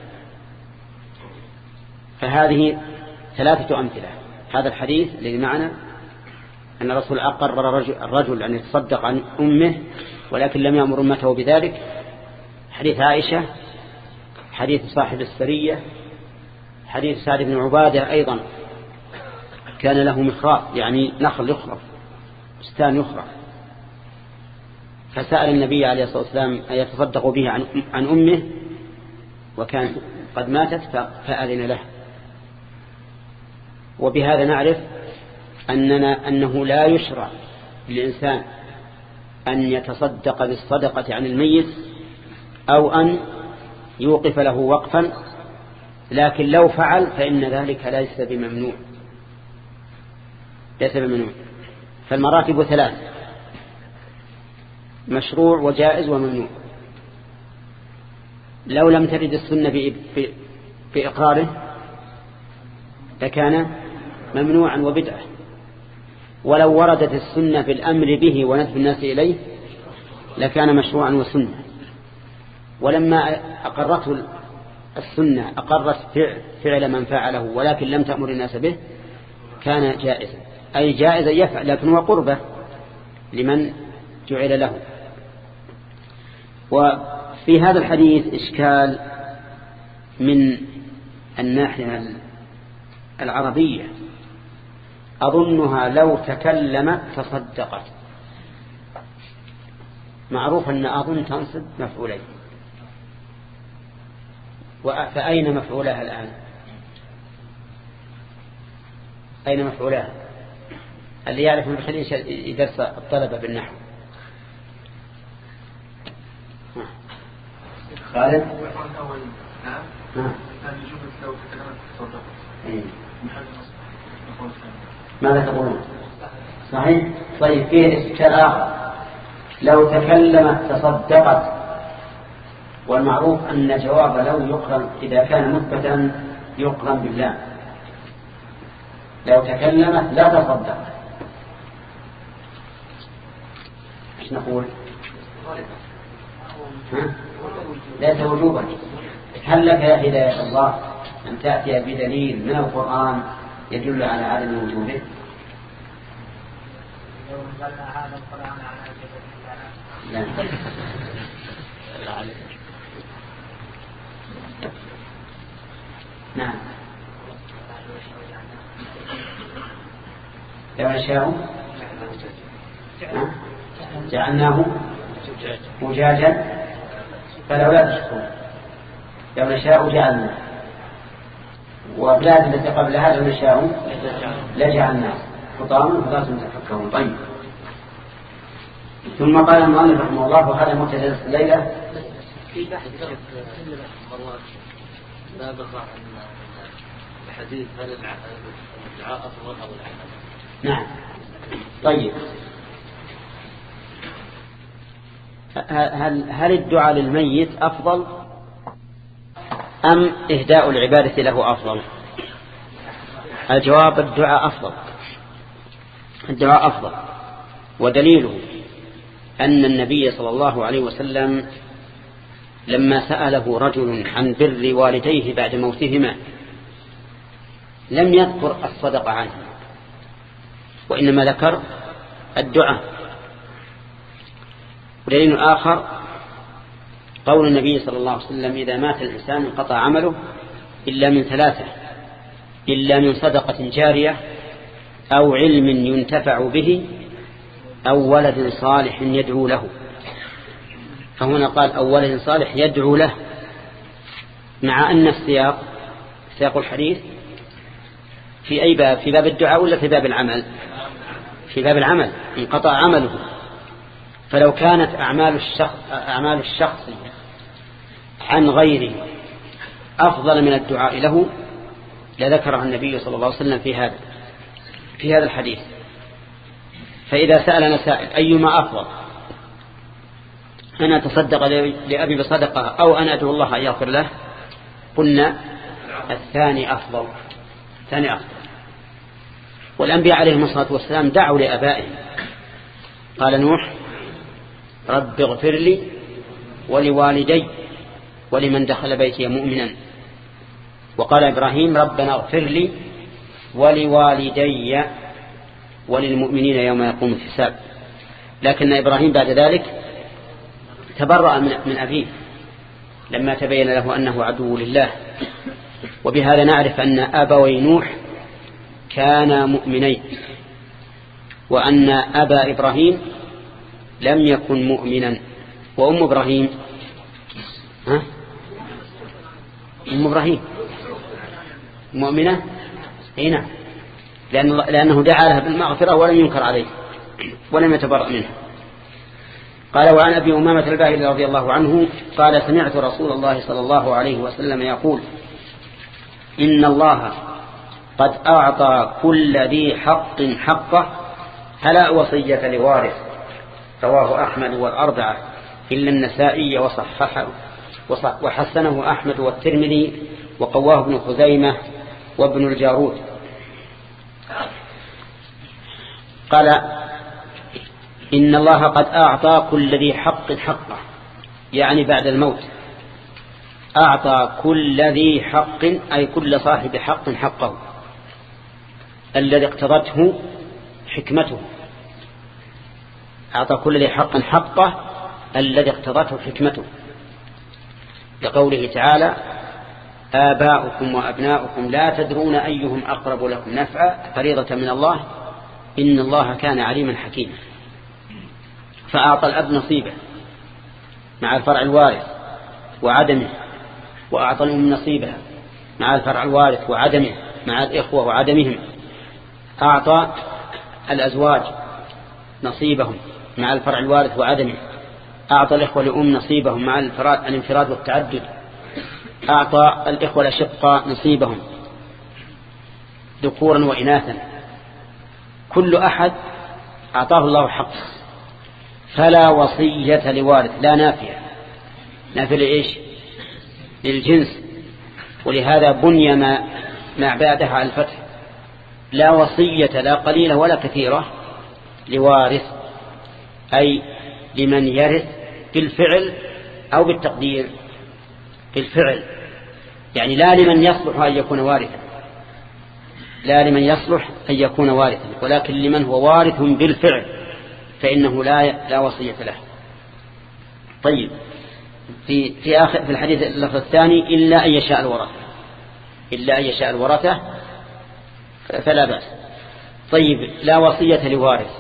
فهذه ثلاثة أمثلة. هذا الحديث الذي معنا أن الرسول أقر الرجل أن يتصدق عن أمه ولكن لم يأمر أمته بذلك. حديث عائشة، حديث صاحب السرية، حديث سعد بن عبادة أيضا كان له مخراط يعني نخل يخرف بستان يخرف، فسأل النبي عليه الصلاة والسلام أن يتصدق به عن, عن أمه وكان قد ماتت فأذن له. وبهذا نعرف أننا أنه لا يشرع للإنسان أن يتصدق بالصدقة عن الميت أو أن يوقف له وقفا، لكن لو فعل فإن ذلك ليس بممنوع ليس بممنوع. فالمراتب ثلاث: مشروع وجائز وممنوع. لو لم ترد السنة بإقراره لكان ممنوعا وبدعة، ولو وردت السنة بالأمر به وندب الناس إليه لكان مشروعا وسنة. ولما أقرته السنة أقرت فعل من فعله ولكن لم تأمر الناس به كان جائزا، أي جائزا يفعل لكن هو قربة لمن جعل له. وفي هذا الحديث إشكال من الناحية العربية أظنها لو تكلمت تصدقت. معروف أن أظن تنصب مفعولين، فأين مفعولها الآن؟ أين مفعولها؟ اللي يعرف من خليش يدرس الطلبة بالنحو. خالد ماذا تقولون؟ صحيح. طيب فيه إشكال آخر: لو تكلمت تصدقت، والمعروف أن جواب لو يقرن إذا كان مثبتا يقرن بالله. لو تكلمت لا تصدق، ايش نقول؟ ها؟ ليس وجوبا. هل لك يا هداية الله أن تأتي بدليل من القرآن يدل على عدم وجوبه؟ لا. نشاء جعلناه مجاجا فلولا تشكرون لو نشاء جعلنا وبلاد التي قبلها لو نشاء لجعلناه حطاما فظلتم تفكرون. طيب ثم قال المؤلف رحمه الله وهذا مبتدا الليله في بحث مرات لا بقى الحديث هل الدعاء أفضل أو العمل. نعم. طيب هل هل الدعاء للميت أفضل أم إهداء العبادة له أفضل؟ الجواب الدعاء أفضل. الدعاء أفضل ودليله أن النبي صلى الله عليه وسلم لما سأله رجل عن بر والديه بعد موتهما لم يذكر الصدقة عنه وإنما ذكر الدعاء. ودليل آخر قول النبي صلى الله عليه وسلم إذا مات الإنسان انقطع عمله إلا من ثلاثة إلا من صدقة جارية أو علم ينتفع به أو ولد صالح يدعو له. فهنا قال أو ولد صالح يدعو له مع أن السياق سياق الحديث في أي باب؟ في باب الدعاء ولا في باب العمل؟ في باب العمل انقطع عمله. فلو كانت أعمال الشخص, أعمال الشخص عن غيره أفضل من الدعاء له لذكرها النبي صلى الله عليه وسلم في هذا في هذا الحديث. فإذا سألنا سائل أيما أفضل أن أتصدق لأبي بصدقة أو أن أدعو الله أن يغفر له قلنا الثاني أفضل. الثاني أفضل. والأنبياء عليهم الصلاة والسلام دعوا لآبائهم. قال نوح رب اغفر لي ولوالدي ولمن دخل بيتي مؤمنا. وقال إبراهيم ربنا اغفر لي ولوالدي وللمؤمنين يوم يقوم الحساب. لكن إبراهيم بعد ذلك تبرأ من أبيه لما تبين له أنه عدو لله. وبهذا نعرف أن أبوي نوح كانا مؤمنين وأن أبا إبراهيم لم يكن مؤمنا. وأم إبراهيم ها؟ أم إبراهيم مؤمنة هنا لأن لأنه دعا لها بالمغفرة ولم ينكر عليه ولم يتبرأ منه. قال وعن أبي أمامة الباهلي رضي الله عنه قال سمعت رسول الله صلى الله عليه وسلم يقول إن الله قد أعطى كل ذي حق حقه فلا وصية لوارث. رواه أحمد والأربعة إلا النسائي وصححه وحسنه أحمد والترمذي وقواه ابن خزيمة وابن الجارود. قال إن الله قد أعطى كل ذي حق حقه يعني بعد الموت أعطى كل ذي حق أي كل صاحب حق حقه الذي اقتضته حكمته. أعطى كل ذي حق حقه الذي اقتضته حكمته لقوله تعالى آباؤكم وأبناؤكم لا تدرون أيهم أقرب لكم نفعا فريضة من الله إن الله كان عليما حكيما. فأعطى الأب نصيبه مع الفرع الوارث وعدمه وأعطى الأم نصيبها مع الفرع الوارث وعدمه مع الإخوة وعدمهم. أعطى الأزواج نصيبهم مع الفرع الوارث وعدمه. أعطى الإخوة لأم نصيبهم مع الانفراد والتعدد. أعطى الإخوة الأشقاء نصيبهم ذكورا وإناثا. كل أحد أعطاه الله حق فلا وصية لوارث. لا نافية نافية لإيش؟ للجنس. ولهذا بني ما ما بعدها على الفتح لا وصية لا قليلة ولا كثيرة لوارث أي لمن يرث بالفعل أو بالتقدير. بالفعل يعني لا لمن يصلح أن يكون وارثا لا لمن يصلح أن يكون وارثا ولكن لمن هو وارث بالفعل فإنه لا لا وصية له. طيب في في آخر في الحديث اللفظ الثاني إلا أن يشاء الورثة إلا أن يشاء الورثة فلا بأس. طيب لا وصية لوارث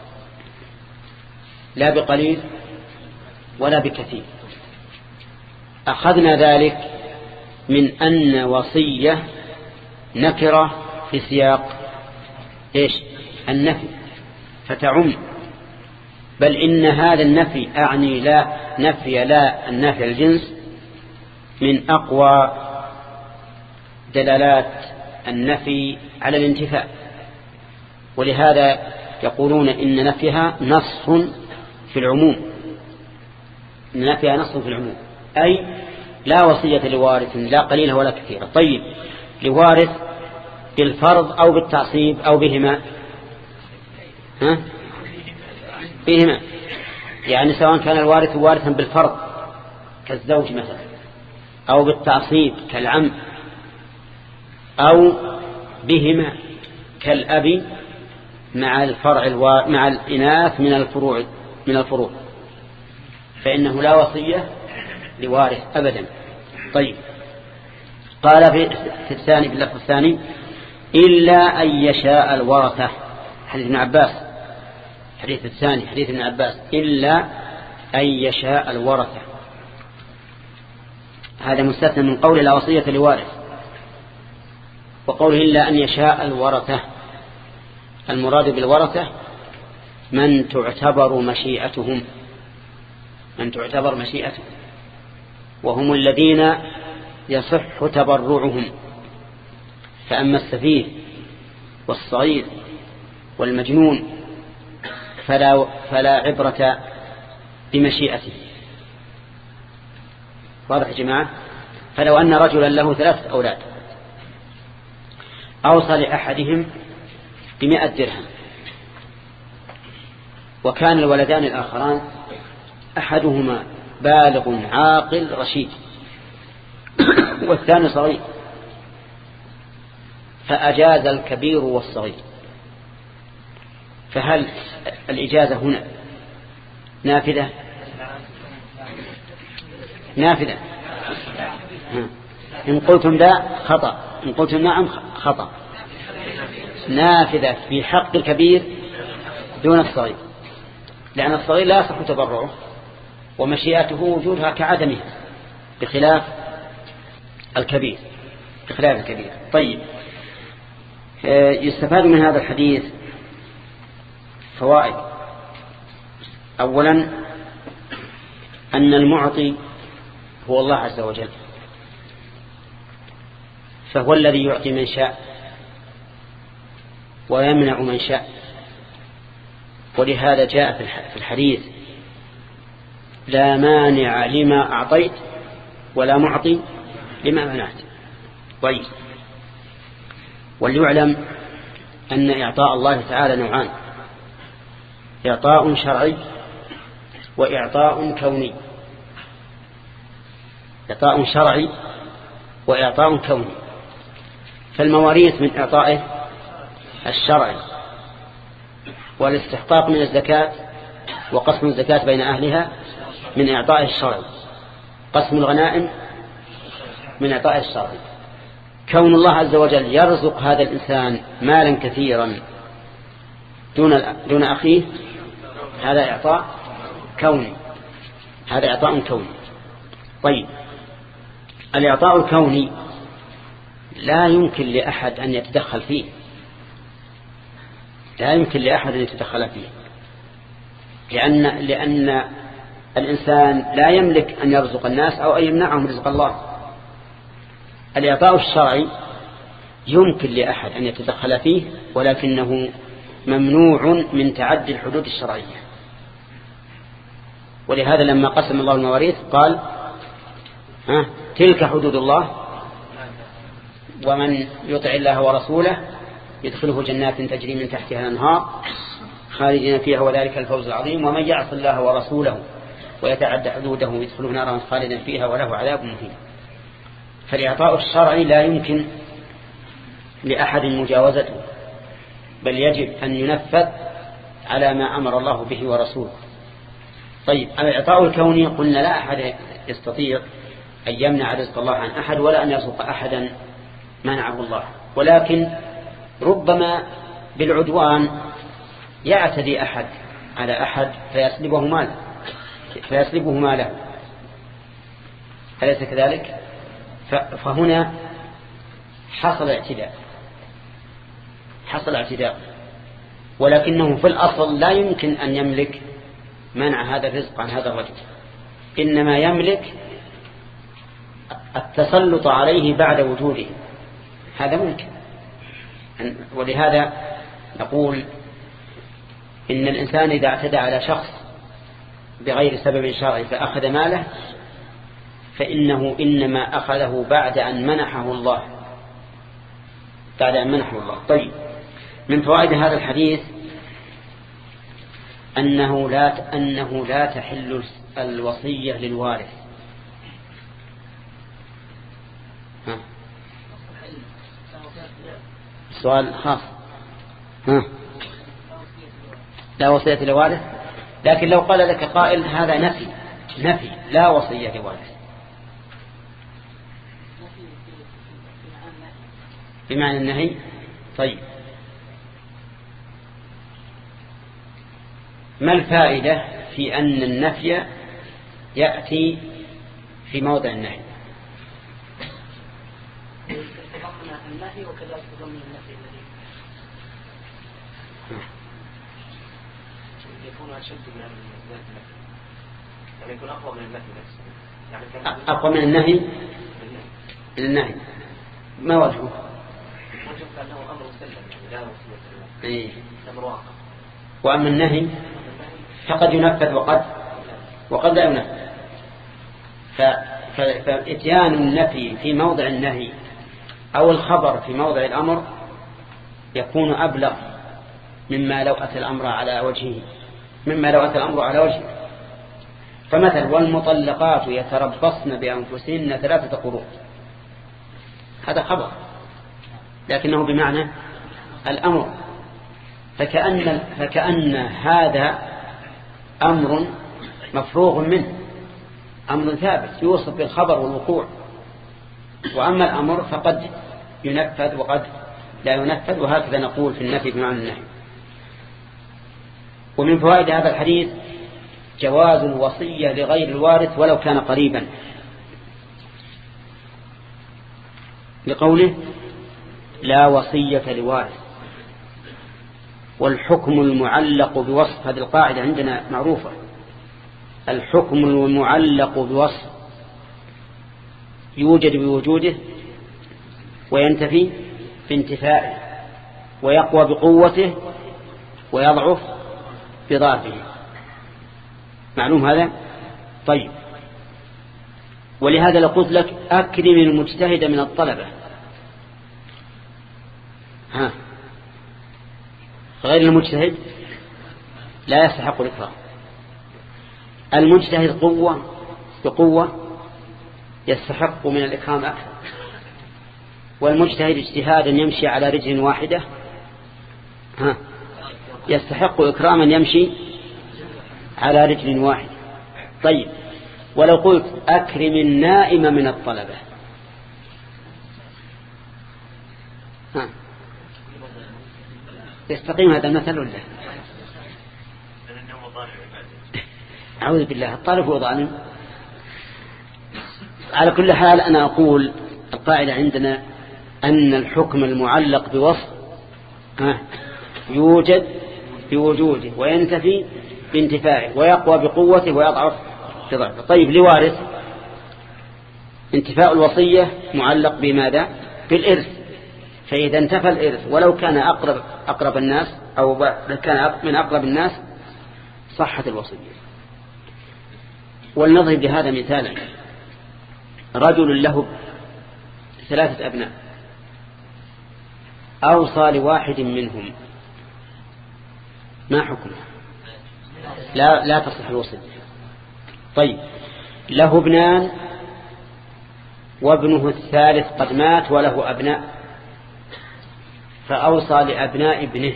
لا بقليل ولا بكثير، أخذنا ذلك من أن وصية نكرة في سياق إيش؟ النفي، فتعم. بل إن هذا النفي أعني لا نفي لا النافع الجنس من أقوى دلالات النفي على الانتفاء، ولهذا يقولون إن نفيها نص في العموم، إن نفيها نص في العموم، أي لا وصية لوارث لا قليلة ولا كثيرة. طيب لوارث بالفرض أو بالتعصيب أو بهما؟ ها؟ بهما، يعني سواء كان الوارث وارثا بالفرض كالزوج مثلا، أو بالتعصيب كالعم، أو بهما كالأب مع الفرع الوا... مع الإناث من الفروع من الفروع فإنه لا وصية لوارث أبدا. طيب قال في الثاني في اللفظ الثاني إلا أن يشاء الورثة، حديث ابن عباس، حديث الثاني حديث ابن عباس إلا أن يشاء الورثة، هذا مستثنى من قول لا وصية لوارث. وقوله إلا أن يشاء الورثة، المراد بالورثة من تعتبر مشيئتهم، من تعتبر مشيئتهم، وهم الذين يصح تبرعهم. فأما السفيه والصغير والمجنون فلا, فلا عبرة بمشيئته. واضح يا جماعة؟ فلو أن رجلا له ثلاثة أولاد أوصى لأحدهم بمئة درهم، وكان الولدان الآخران أحدهما بالغ عاقل رشيد والثاني صغير، فأجاز الكبير والصغير، فهل الإجازة هنا نافذة؟ نافذة. إن قلتم لا خطأ، إن قلتم نعم خطأ. نافذة في حق الكبير دون الصغير، لأن الصغير لا يصح تبرعه ومشيئته وجودها كعدمها، بخلاف الكبير بخلاف الكبير. طيب يستفاد من هذا الحديث فوائد. أولا أن المعطي هو الله عز وجل، فهو الذي يعطي من شاء ويمنع من شاء، ولهذا جاء في الحديث لا مانع لما أعطيت ولا معطي لما منعت. طيب وليعلم أن إعطاء الله تعالى نوعان، إعطاء شرعي وإعطاء كوني. إعطاء شرعي وإعطاء كوني. فالمواريث من إعطائه الشرعي، والاستحقاق من الزكاة وقسم الزكاة بين أهلها من إعطائه الشرعي، قسم الغنائم من إعطائه الشرعي. كون الله عز وجل يرزق هذا الإنسان مالا كثيرا دون دون أخيه هذا إعطاء كوني، هذا إعطاء كوني. طيب الإعطاء الكوني لا يمكن لأحد أن يتدخل فيه، لا يمكن لأحد أن يتدخل فيه، لأن لأن الإنسان لا يملك أن يرزق الناس أو أن يمنعهم رزق الله. الإعطاء الشرعي يمكن لأحد أن يتدخل فيه، ولكنه ممنوع من تعدي الحدود الشرعية. ولهذا لما قسم الله المواريث قال ها تلك حدود الله ومن يطع الله ورسوله يدخله جنات تجري من تحتها الأنهار خالدين فيها وذلك الفوز العظيم، ومن يعص الله ورسوله ويتعدى حدوده يدخله نارا خالدا فيها وله عذاب مهين. فالإعطاء الشرعي لا يمكن لأحد مجاوزته، بل يجب أن ينفذ على ما أمر الله به ورسوله. طيب الإعطاء الكوني قلنا لا أحد يستطيع أن يمنع رزق الله عن أحد ولا أن يرزق أحدا منعه الله، ولكن ربما بالعدوان يعتدي أحد على أحد فيسلبه ماله فيسلبه ماله أليس كذلك؟ فهنا حصل اعتداء حصل اعتداء ولكنه في الأصل لا يمكن أن يملك منع هذا الرزق عن هذا الرجل، إنما يملك التسلط عليه بعد وجوده، هذا ممكن. ولهذا نقول إن الإنسان إذا اعتدى على شخص بغير سبب شرعي فأخذ ماله فإنه إنما أخذه بعد أن منحه الله بعد أن منحه الله. طيب، من فوائد هذا الحديث أنه لا أنه لا تحل الوصية للوارث. ها. سؤال خاص. ها. لا وصية للوارث، لكن لو قال لك قائل هذا نفي نفي لا وصية للوارث بمعنى النهي. طيب، ما الفائدة في أن النفي يأتي في موضع النهي؟ النهي وكذلك ضمن النفي الذي يكون أشد من النفي، يعني يكون أقوى من النفي نفسه، يعني كان أقوى من النهي من النهي ما وجهه؟ وجهه أنه أمر مسلم لا وصية إيه. أمر واقع. وأما النهي فقد ينفذ وقد وقد لا ينفذ. فإتيان النفي في موضع النهي أو الخبر في موضع الأمر يكون أبلغ مما لو أتى الأمر على وجهه مما لو أتى الأمر على وجهه. فمثل والمطلقات يتربصن بأنفسهن ثلاثة قروء، هذا خبر لكنه بمعنى الأمر، فكأن, فكأن هذا أمر مفروغ منه، أمر ثابت يوصف بالخبر والوقوع. وأما الأمر فقد ينفذ وقد لا ينفذ، وهكذا نقول في النفي بمعنى النهي. ومن فوائد هذا الحديث جواز الوصية لغير الوارث ولو كان قريبا، لقوله لا وصية لوارث. والحكم المعلق بوصف، هذه القاعدة عندنا معروفة، الحكم المعلق بوصف يوجد بوجوده وينتفي بانتفائه ويقوى بقوته ويضعف بضعفه، معلوم هذا؟ طيب، ولهذا لقلت لك أكرم المجتهد من الطلبة. ها، غير المجتهد لا يستحق الإكرام. المجتهد قوة بقوة يستحق من الإكرام أكثر، والمجتهد اجتهادا يمشي على رجل واحدة ها يستحق إكراما يمشي على رجل واحد. طيب، ولو قلت أكرم النائم من الطلبة، ها يستقيم هذا المثل ولا؟ أعوذ بالله، الطالب هو ظالم. على كل حال أنا أقول القاعدة عندنا أن الحكم المعلق بوصف يوجد بوجوده وينتفي بانتفاعه ويقوى بقوته ويضعف بضعفه. طيب، لوارث انتفاء الوصية معلق بماذا؟ بالإرث، فإذا انتفى الإرث ولو كان أقرب, أقرب الناس أو كان من أقرب الناس صحت الوصية. ولنضرب بهذا مثالا، رجل له ثلاثة أبناء أوصى لواحد منهم، ما حكمه؟ لا, لا تصح الوصية. طيب، له ابنان وابنه الثالث قد مات وله أبناء، فأوصى لأبناء ابنه،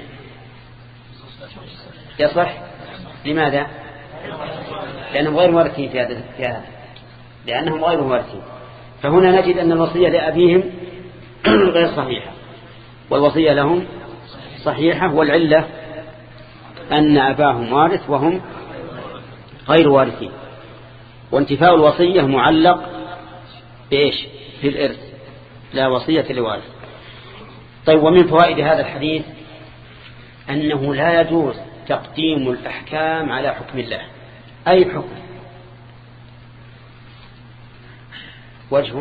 يصح؟ لماذا؟ لأنهم غير مورثين في هذا، لأنهم غير مورثين. فهنا نجد أن الوصية لأبيهم غير صحيحة والوصية لهم صحيحة، والعلة أن أباهم وارث وهم غير وارثين، وانتفاء الوصية معلق بإيش؟ في الإرث، لا وصية لوارث. طيب، ومن فوائد هذا الحديث أنه لا يجوز تقديم الأحكام على حكم الله، أي حكم. وجهه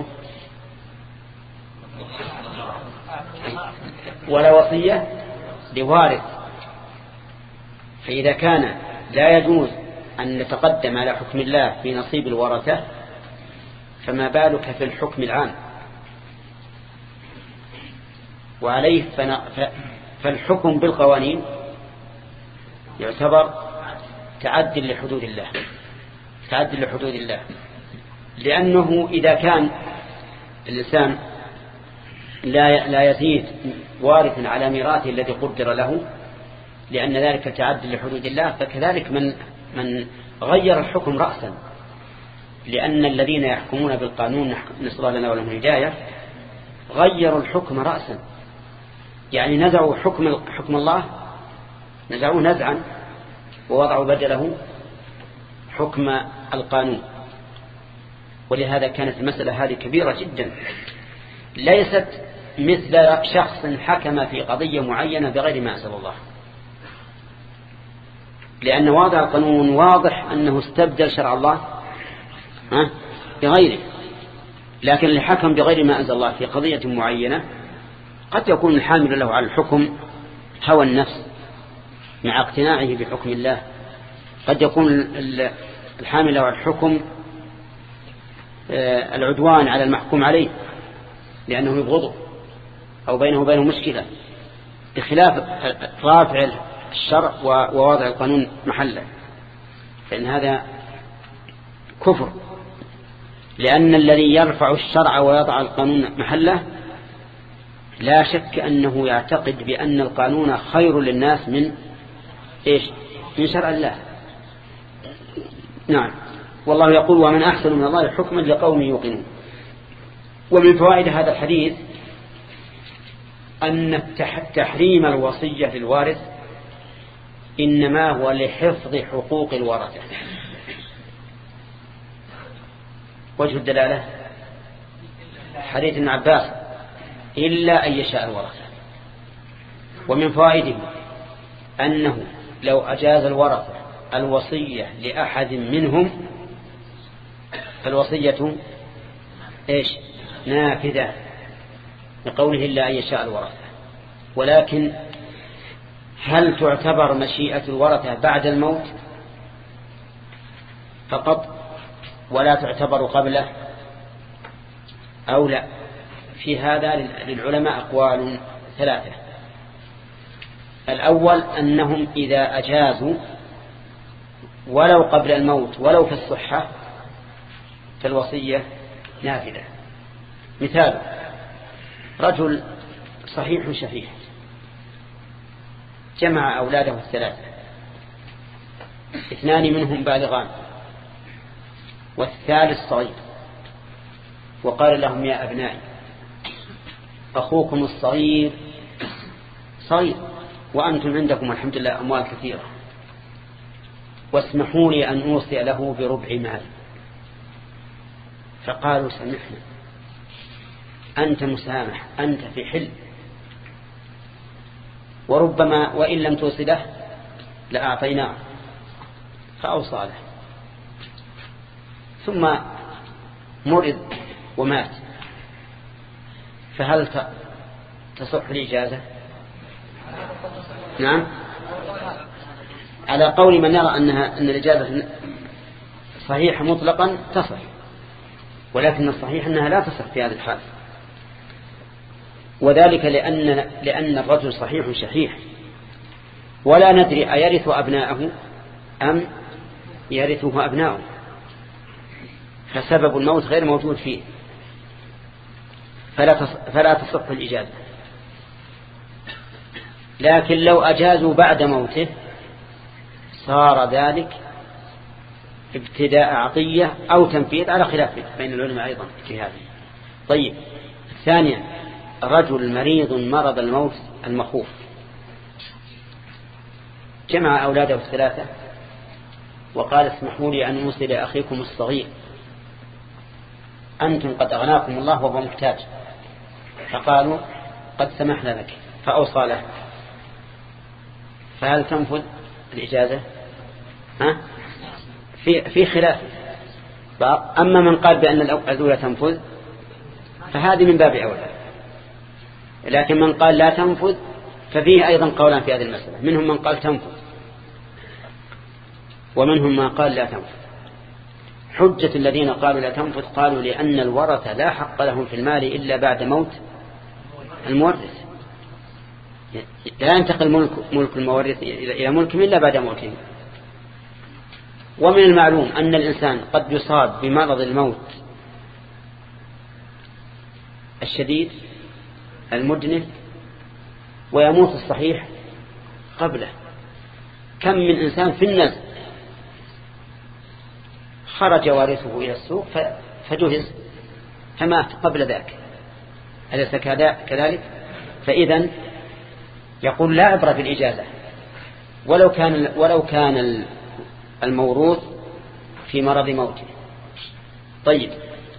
ولا وصية لوارث، فإذا كان لا يجوز أن نتقدم على حكم الله في نصيب الورثة، فما بالك في الحكم العام. وعليه فالحكم بالقوانين يعتبر تعد لحدود الله، تعد لحدود الله، لأنه إذا كان الإنسان لا لا يزيد وارث على ميراثه الذي قدر له، لأن ذلك تعد لحدود الله، فكذلك من من غير الحكم رأسا، لأن الذين يحكمون بالقانون، نسأل الله لنا ولهم الهداية، غيروا الحكم رأسا، يعني نزعوا حكم حكم الله، نزعوه نزعا ووضعوا بدله حكم القانون. ولهذا كانت المسألة هذه كبيرة جدا، ليست مثل شخص حكم في قضية معينة بغير ما أنزل الله، لأن واضع القانون واضح أنه استبدل شرع الله بغيره. لكن اللي حكم بغير ما أنزل الله في قضية معينة قد يكون الحامل له على الحكم هوى النفس مع اقتناعه بحكم الله، قد يكون الحامل له على الحكم العدوان على المحكوم عليه لأنه يبغضه أو بينه وبينه مشكلة، بخلاف رافع الشرع ووضع القانون محله، فإن هذا كفر، لأن الذي يرفع الشرع ويضع القانون محله لا شك أنه يعتقد بأن القانون خير للناس من إيش؟ من شرع الله. نعم، والله يقول: ومن أحسن من الله حكما لقوم يوقنون. ومن فوائد هذا الحديث أن تحريم الوصية للوارث إنما هو لحفظ حقوق الورثة. وجه الدلالة حديث ابن عباس: إلا أن يشاء الورثة. ومن فوائده أنه لو أجاز الورثة الوصية لأحد منهم فالوصية إيش؟ نافذة، لقوله إلا أن يشاء الورثة. ولكن هل تعتبر مشيئة الورثة بعد الموت فقط ولا تعتبر قبله أو لا؟ في هذا للعلماء أقوال ثلاثة. الأول أنهم إذا أجازوا ولو قبل الموت ولو في الصحة فالوصية نافذة. مثال: رجل صحيح شحيح جمع أولاده الثلاثة، اثنان منهم بالغان والثالث صغير، وقال لهم: يا أبنائي، أخوكم الصغير صغير وأنتم عندكم الحمد لله أموال كثيرة، واسمحوا لي أن أوصي له بربع مال. فقالوا: سمحنا، أنت مسامح، أنت في حل، وربما وإن لم توصي له لأعطيناه. فأوصى له، ثم مرض ومات، فهل تصح الإجازة؟ نعم، على قول من يرى أنها أن الإجازة صحيحة مطلقا تصح، ولكن الصحيح أنها لا تصح في هذا الحال، وذلك لأن لأن الرجل صحيح شحيح ولا ندري أيرث أبناءه أم يرثه أبناؤه، فسبب الموت غير موجود فيه، فلا فلا تصح الإجازة. لكن لو أجازوا بعد موته صار ذلك ابتداء عطية أو تنفيذ، على خلاف بين العلماء أيضا في هذا. طيب، ثانيا: رجل مريض مرض الموت المخوف جمع أولاده الثلاثة وقال اسمحوا لي أن أوصي لأخيكم الصغير أنتم قد أغناكم الله وهو محتاج. فقالوا قد سمحنا لك، فأوصى له. فهل تنفذ الإجازة؟ ها؟ في في خلاف. أما من قال بأن الأولى تنفذ فهذه من باب أولى، لكن من قال لا تنفذ ففيه أيضا قولان في هذه المسألة، منهم من قال تنفذ ومنهم من قال لا تنفذ. حجة الذين قالوا لا تنفذ قالوا لأن الورثة لا حق لهم في المال إلا بعد موت المورث، لا ينتقل ملك, ملك المورث إلى ملكهم إلا بعد موته. ومن المعلوم أن الإنسان قد يصاب بمرض الموت الشديد المدنف ويموت الصحيح قبله. كم من إنسان في النزل خرج وارثه إلى السوق فجهز فمات قبل ذاك، أليس كذلك؟ فإذا يقول لا عبرة بالإجازة ولو كان ولو كان الموروث في مرض موته. طيب،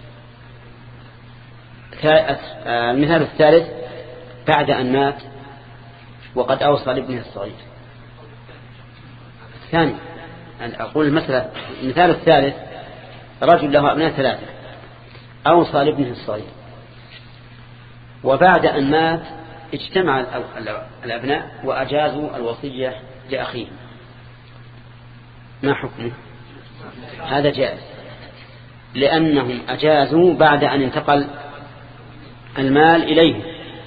المثال الثالث بعد أن مات وقد أوصى لابنه الصغير. الثاني أقول المثال المثال الثالث رجل له أبناء ثلاثة أوصى لابنه الصغير، وبعد أن مات اجتمع الأبناء وأجازوا الوصية لأخيه، ما حكمه؟ هذا جائز، لأنهم أجازوا بعد أن انتقل المال إليه،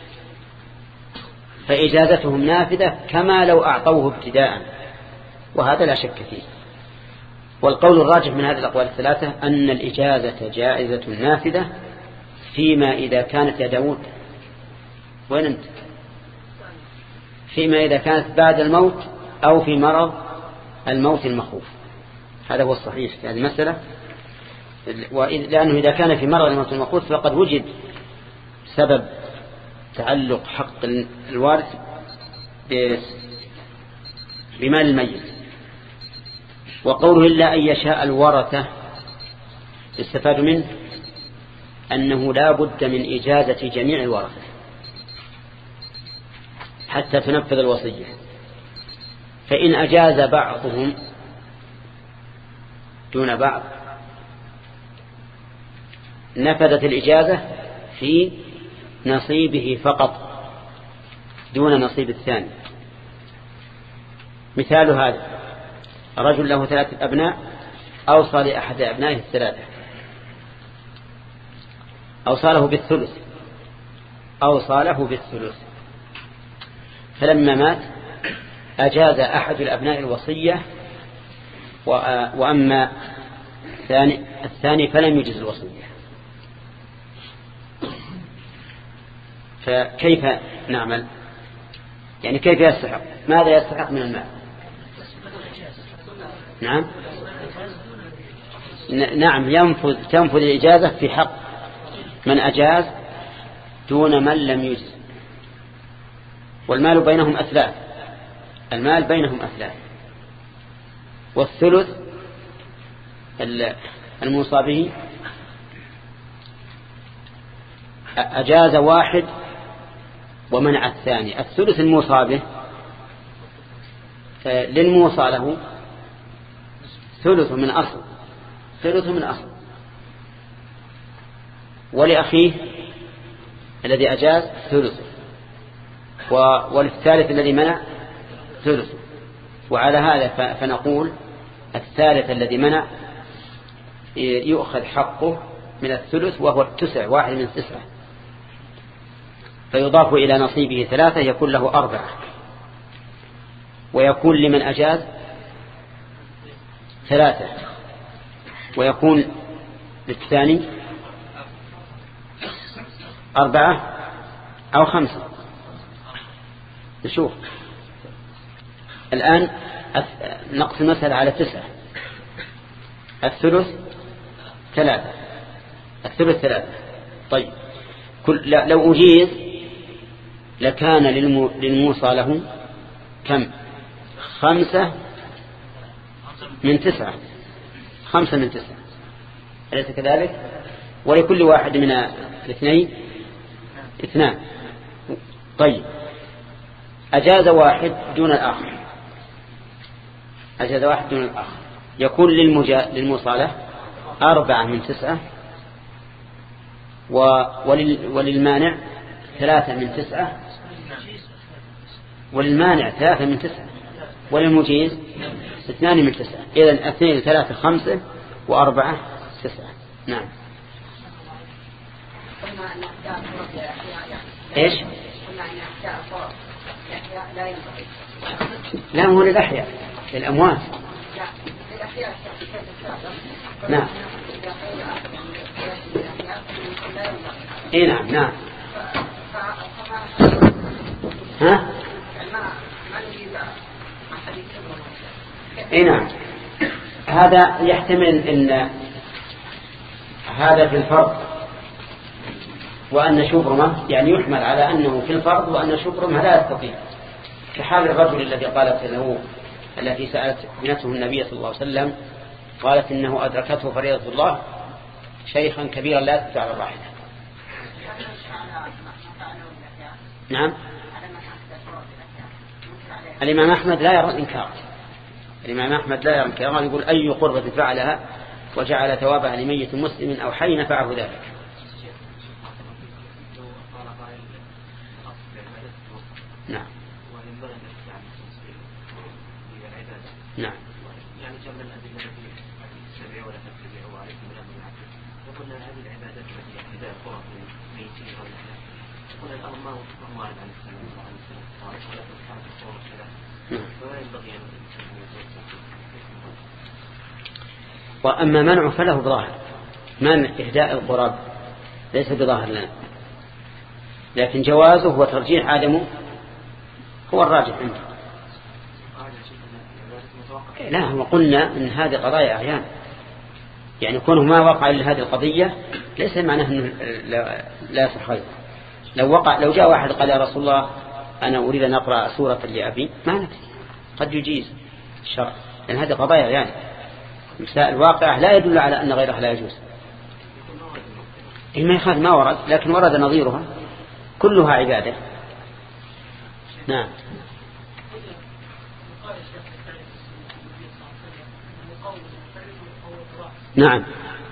فإجازتهم نافذة كما لو أعطوه ابتداء، وهذا لا شك فيه. والقول الراجح من هذه الأقوال الثلاثة أن الإجازة جائزة نافذة فيما إذا كانت يا داود وين أنت فيما إذا كانت بعد الموت أو في مرض الموت المخوف. هذا هو الصحيح في هذه المسألة، لأنه إذا كان في مرض الموت المخوف فقد وجد سبب تعلق حق الوارث بمال الميت. وقوله إلا أن يشاء الورثة يستفاد منه أنه لا بد من إجازة جميع الورثة حتى تنفذ الوصية، فإن أجاز بعضهم دون بعض نفذت الإجازة في نصيبه فقط دون نصيب الثاني. مثال هذا رجل له ثلاثة أبناء أوصى لأحد أبنائه الثلاثة، أوصى له بالثلث أوصى له بالثلث فلما مات أجاز أحد الأبناء الوصية، وأما الثاني, الثاني فلم يجز الوصية. فكيف نعمل؟ يعني كيف يستحق؟ ماذا يستحق من المال؟ نعم نعم ينفذ تنفذ الإجازة في حق من أجاز دون من لم يجز. والمال بينهم أثلاث، المال بينهم أثلاث، والثلث الموصى به أجاز واحد ومنع الثاني. الثلث الموصى به للموصى له ثلث من أصل ثلث من أصل ولأخيه الذي أجاز ثلثه، وللثالث الذي منع ثلثه. وعلى هذا فنقول الثالث الذي منع يؤخذ حقه من الثلث وهو التسع، واحد من تسعة، فيضاف إلى نصيبه ثلاثة يكون له أربعة، ويكون لمن أجاز ثلاثة، ويكون للثاني أربعة أو خمسة. نشوف الآن نقسم المسألة على تسعة، الثلث ثلاثة الثلث ثلاثة. طيب كل لو أجيز لكان للموصى له كم؟ خمسة من تسعة خمسة من تسعة أليس كذلك؟ ولكل واحد من الاثنين اثنان. طيب أجاز واحد دون الآخر أجاز واحد دون الآخر يكون للمجا... للمصالح أربعة من تسعة و... ولل... وللمانع ثلاثة من تسعة وللمانع ثلاثة من تسعة وللمجيز اثنان من تسعة. إذن اثنين ثلاثة خمسة وأربعة تسعة. نعم. إيش؟ لا هو للأحياء للأموات. نعم. إيه نعم نعم. ها؟ إيه نعم. هذا يحتمل أن هذا في الفرض وأن شبرمة يعني يحمل على أنه في الفرض وأن شبرمة لا يستطيع، كحال الرجل الذي قالت له التي سألت ابنته النبي صلى الله عليه وسلم قالت إنه أدركته فريضة الله شيخا كبيرا لا يستطيع على الراحلة. نعم. الإمام أحمد لا يرى الإنكار. الإمام أحمد لا يرى الإنكار، يقول أي قربة فعلها وجعل ثوابها لميت مسلم أو حي نفعه ذلك. نعم. نعم. يعني جمع الأدلة التي تتبع ولا تتبع وعليكم ولا منعكس. وقلنا هذه العبادات التي اعتداء القرآن ميتين أو الأحياء قلنا الأمر ما وفقه الله عليه السلام وعليه السلام ولا تتحرك الصور الثلاث فلا ينبغي أن وأما منع فله بظاهر، منع إهداء القراب ليس بظاهر لنا، لكن جوازه وترجيح عدمه هو الراجح عنده. لا هو قلنا ان هذه قضايا اعيان، يعني كونه ما وقع لهذه القضية ليس معناه انه لا يصح غيره. لو وقع لو جاء واحد قال يا رسول الله انا اريد ان اقرا سورة لأبي ما نكفي، قد يجيز الشرع، لان هذه قضايا اعيان مسائل واقعة لا يدل على ان غيرها لا يجوز. ما يخالف ما ورد، لكن ورد نظيرها كلها عبادة. نعم. نعم.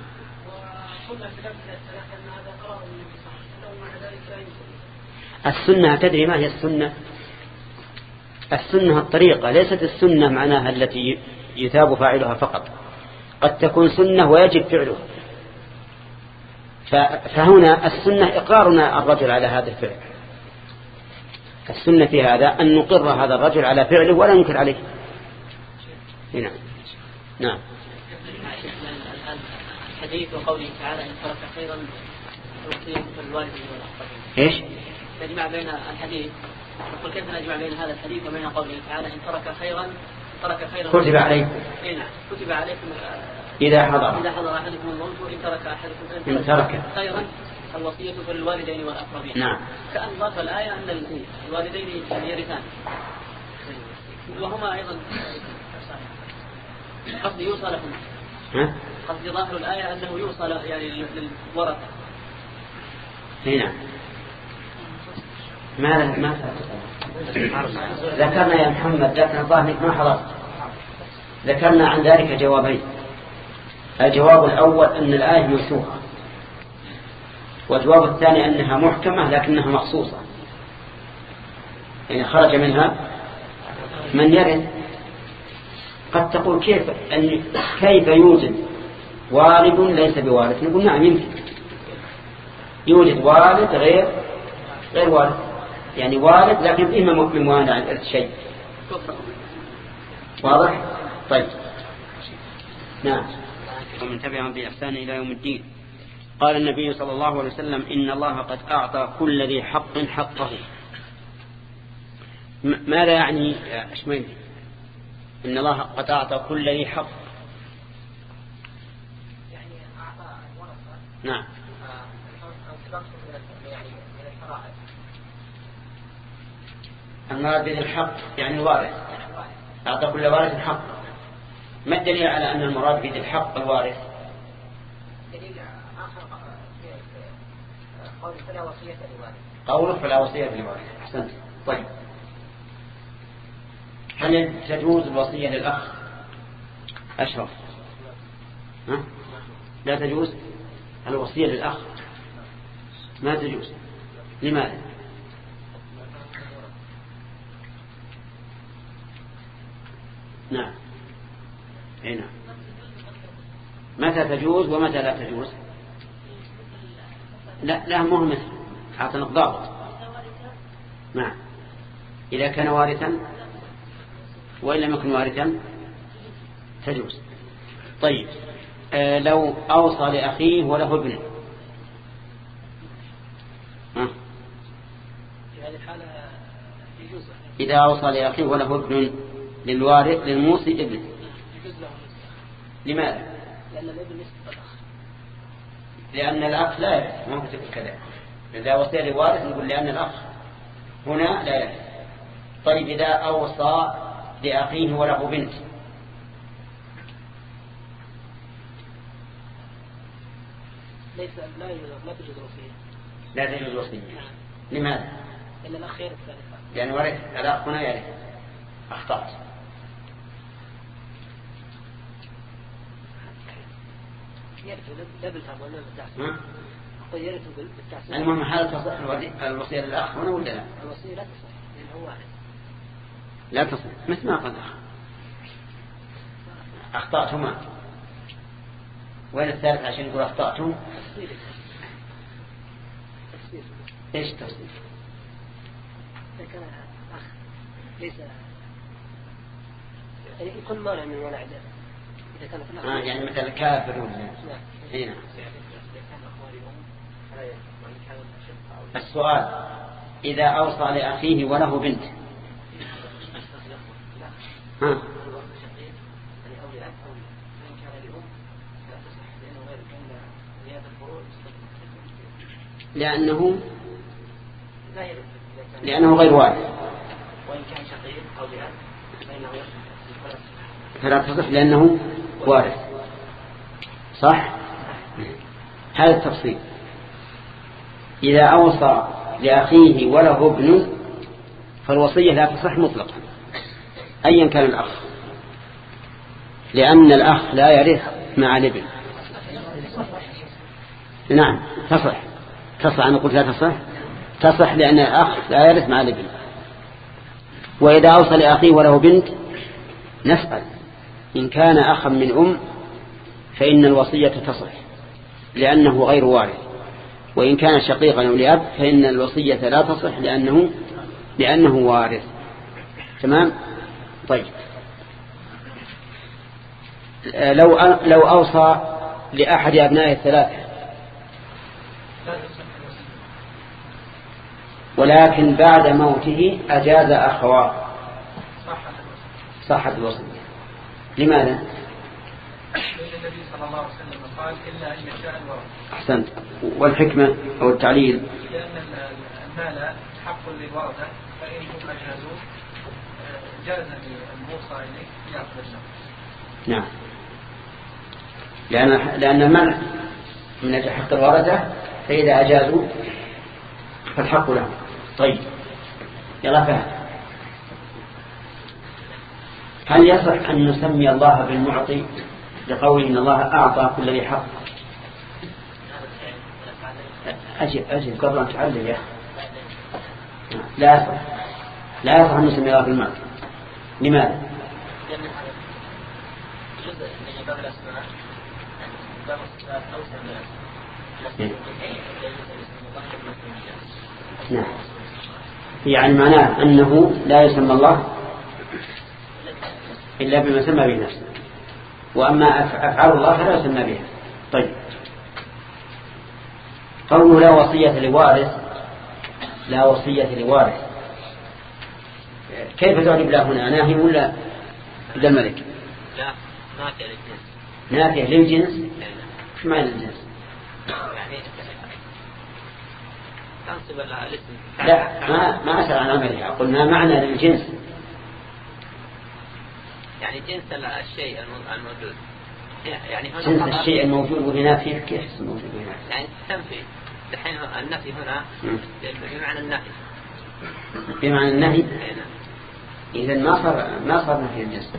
السنة تدري ما هي السنة؟ السنة الطريقة، ليست السنة معناها التي يثاب فاعلها فقط، قد تكون سنة ويجب فعله. فهنا السنة إقرارنا الرجل على هذا الفعل، السنة في هذا أن نقر هذا الرجل على فعله ولا ننكر عليه. نعم. نعم. الحديث وقوله تعالى إن ترك خيرا يوصيه بالوالدين والأقربين. إيش؟ نجمع بين الحديث، نقول كيف نجمع بين هذا الحديث وبين قوله تعالى إن ترك خيرا ترك خيرا كتب عليكم. إيه نعم كتب عليكم إذا حضر إذا حضر أحدكم الموت وإن ترك أحدكم إن ترك خيرا الوصية بالوالدين والأقربين. نعم. كأن ضاف الآية أن الوالدين يرثان وهما أيضا قصد يوصل لهم. ها؟ قصد ظاهر الآية أنه يوصل يعني للورثة. هنا ما له ما ذكرنا يا محمد، لكن الظاهر ما حضرت. ذكرنا عن ذلك جوابين. الجواب الأول أن الآية منسوخة، والجواب الثاني أنها محكمة لكنها مخصوصة، يعني خرج منها من يرث. قد تقول كيف أن كيف يوجد والد ليس بوارث؟ نقول نعم يمكن يوجد والد غير غير والد، يعني والد لكن إما من موانع الإرث شيء. واضح؟ طيب. نعم. ومن تبعهم بإحسان إلى يوم الدين. قال النبي صلى الله عليه وسلم إن الله قد أعطى كل ذي حق حقه. ماذا يعني يا أشمين؟ إن الله قد أعطى كل ذي حق. يعني أعطى الورثة. نعم. المراد بالحق يعني الوارث. أعطى كل وارث حق. ما الدليل على أن المراد بذي الحق الوارث؟ دليل آخر قول فلا وصية للوارث. قوله فلا وصية للوارث. أحسنت. طيب هل تجوز الوصية للأخ أشرف؟ ها؟ لا تجوز الوصية للأخ، ما تجوز. لماذا؟ نعم هنا متى تجوز ومتى لا تجوز؟ لا لا مو مثل أعطنا ضابط. نعم إذا كان وارثا وإن لم يكن وارثا تجوز. طيب آه لو أوصى لأخيه وله ابن ها؟ إذا أوصى لأخيه وله ابن للوارث للموصي ابن، لماذا؟ لأن الابن نصف الأخ. لأن الأخ لا يرث، ما هو كذا. إذا وصي لوارث نقول لأن الأخ هنا لا يرث. طيب إذا أوصى لأخيه وله بنت ليس لا لا تجوز الوصية. لا تجوز الوصية. لماذا؟ لأن الأخ يرث ثالثا. لأن ورث الأخ هنا يرث. أخطأت. يرث لا بالتعب ولا بالتعسير. قد يرث بالتعسير. المهم هل تصح الوصية للأخ هنا ولا لا؟ الوصية لا تصح لأنه واحد. لا تصح مثل ما قد أخ. أخطأتما. وين الثالث عشان يقول أخطأتم؟ تفصيل. تفصيل. إيش تفصيل؟ إذا كان أخ ليس يعني يكون مانع من ولع ده. إذا كان في الأخ. آه يعني مثل كافر ولا؟ نعم. هنا. السؤال إذا أوصى لأخيه وله بنت ها؟ لأنه لأنه غير وارث وإن كان شقيق أو لأب فإنه فلا تصح لأنه وارث. صح؟ هذا التفصيل. إذا أوصى لأخيه وله ابن فالوصية لا تصح مطلقا أيا كان الأخ، لأن الأخ لا يرث مع الابن. نعم تصح تصح أنا قلت لا تصح تصح لأن الأخ لا يرث مع الابن. وإذا أوصى لأخيه وله بنت نسأل إن كان أخا من أم فإن الوصية تصح لأنه غير وارث، وإن كان شقيقا أو لأب فإن الوصية لا تصح لأنه لأنه وارث. تمام. طيب لو لو أوصى لأحد أبنائه الثلاثة ولكن بعد موته أجاز أخواه صحت الوصية. لماذا؟ النبي صلى الله عليه وسلم قال إلا أن يشاء الورث. أحسنت. والحكمة أو التعليل لأن المال حق للورثة فإنهم أجازوا جاز الموصى إليه يأخذ الشخص. نعم لأن لأن المنع من أجل حق الورثة فإذا أجازوا فالحق له. طيب يلا فهم. هل يصح أن نسمي الله بالمعطي لقوله إن الله أعطى كل ذي حق؟ أجب أجب قبل أن تعلم يا لا يصح لا يصح أن نسمي الله بالمعطي. لماذا؟ لأن هذا جزء من باب الأسماء باب الصفات أوسع من الأسماء. نعم يعني معناه أنه لا يسمى الله إلا بما سمى به نفسه، وأما أفعال الله فلا يسمى بها. طيب قوله لا وصية لوارث لا وصية لوارث كيف تعرف لا هنا ناهي ولا إلا الملك؟ لا نافية للجنس. نافية للجنس. شو معنى الجنس؟ يعني تنصب لها الاسم. لا ما ما أسأل عن عملها، قلنا معنى للجنس يعني جنس الشيء الموجود يعني هنا جنس الشيء الموجود وبنافيه كيف موجود بنافيه يعني تنفي الحين النفي هنا بمعنى النفي بمعنى النهي إذا ما صار ما صار نفي الجنس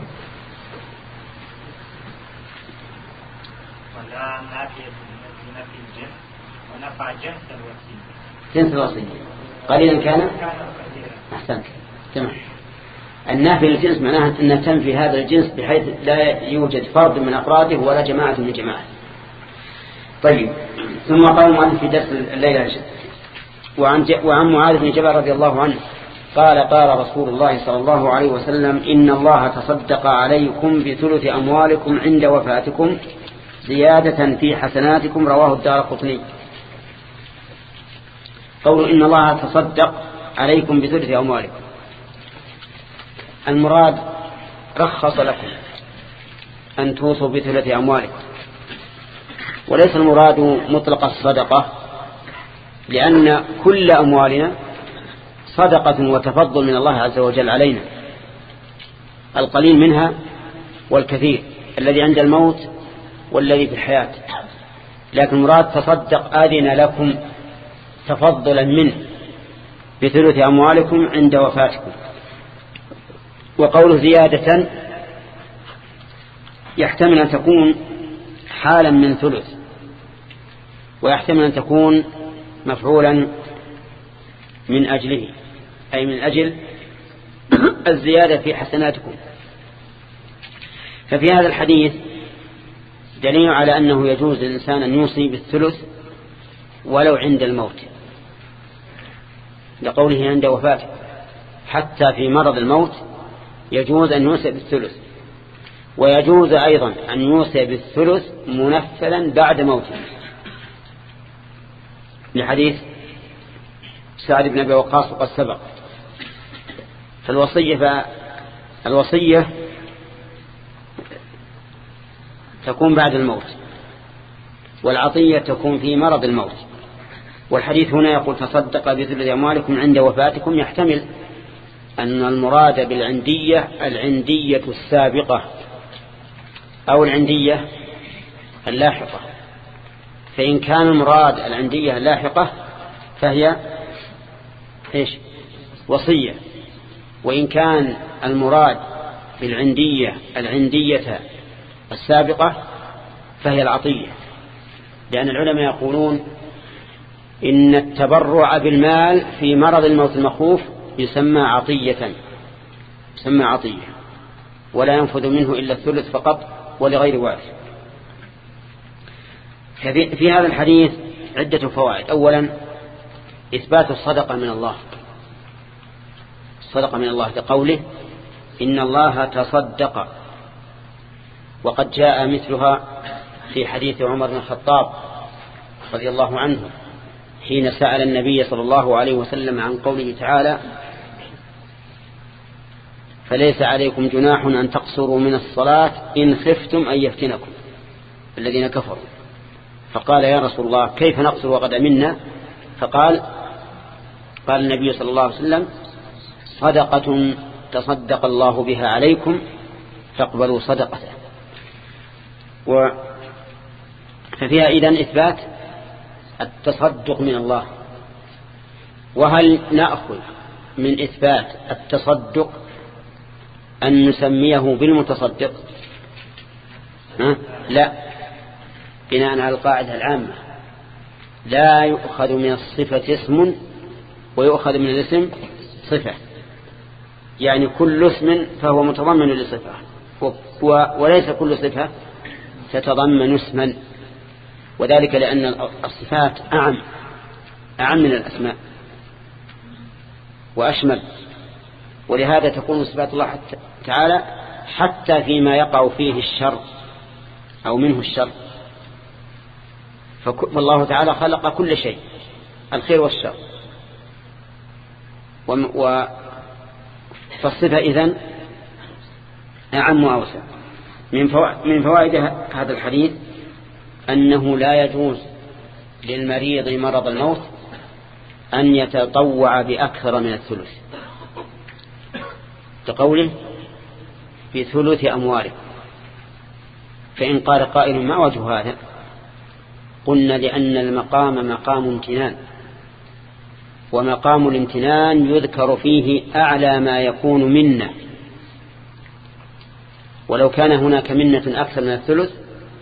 ولا نافي نفي الجنس ونفع جنس الوصية جنس الوصية قليلا كان أحسنت تمام. النافي للجنس معناها أن تنفي هذا الجنس بحيث لا يوجد فرد من أفراده ولا جماعة من جماعة. طيب ثم قال المؤلف في درس الليلة وعن, وعن معاذ بن جبل رضي الله عنه قال قال رسول الله صلى الله عليه وسلم إن الله تصدق عليكم بثلث أموالكم عند وفاتكم زيادة في حسناتكم رواه الدارقطني. قول إن الله تصدق عليكم بثلث أموالكم المراد رخص لكم أن توصوا بثلث أموالكم وليس المراد مطلق الصدقة لأن كل أموالنا صدقة وتفضل من الله عز وجل علينا القليل منها والكثير الذي عند الموت والذي في الحياة لكن المراد تصدق آذن لكم تفضلا منه بثلث أموالكم عند وفاتكم. وقوله زيادة يحتمل أن تكون حالا من ثلث ويحتمل أن تكون مفعولا من أجله أي من أجل الزيادة في حسناتكم. ففي هذا الحديث دليل على أنه يجوز للإنسان أن يوصي بالثلث ولو عند الموت لقوله عند وفاته حتى في مرض الموت يجوز أن يوصي بالثلث ويجوز أيضا أن يوصي بالثلث منفذا بعد موته لحديث سعد بن أبي وقاص وقد سبق. فالوصية فالوصية تكون بعد الموت والعطية تكون في مرض الموت. والحديث هنا يقول تصدق بثلث أموالكم عند وفاتكم يحتمل أن المراد بالعندية العندية السابقة أو العندية اللاحقة. فإن كان المراد العندية اللاحقة فهي إيش وصية وإن كان المراد بالعندية العندية السابقة فهي العطية لأن العلماء يقولون إن التبرع بالمال في مرض الموت المخوف يسمى عطية يسمى عطية ولا ينفذ منه إلا الثلث فقط ولغير وارث. في هذا الحديث عدة فوائد. أولا إثبات الصدقة من الله الصدقة من الله كقوله إن الله تصدق وقد جاء مثلها في حديث عمر بن الخطاب رضي الله عنه حين سأل النبي صلى الله عليه وسلم عن قوله تعالى فليس عليكم جناح أن تقصروا من الصلاة إن خفتم أن يفتنكم الذين كفروا. فقال يا رسول الله كيف نقصر وقد أمنا؟ فقال قال النبي صلى الله عليه وسلم صدقة تصدق الله بها عليكم فاقبلوا صدقته. و ففيها إذن إثبات التصدق من الله. وهل نأخذ من إثبات التصدق أن نسميه بالمتصدق؟ ها؟ لا بناء على القاعدة العامة لا يؤخذ من الصفة اسم ويؤخذ من الاسم صفة يعني كل اسم فهو متضمن لصفة وليس كل صفة تتضمن اسما وذلك لأن الصفات أعم أعم من الأسماء وأشمل ولهذا تكون صفات الله تعالى حتى فيما يقع فيه الشر أو منه الشر. فالله تعالى خلق كل شيء الخير والشر و فالصفة إذن أعم وأوسع. من فوائد هذا الحديث أنه لا يجوز للمريض مرض الموت أن يتطوع بأكثر من الثلث كقوله بثلث أموالكم. فإن قال قائل ما وجه هذا؟ قلنا لأن المقام مقام امتنان، ومقام الامتنان يذكر فيه أعلى ما يكون منة، ولو كان هناك منة أكثر من الثلث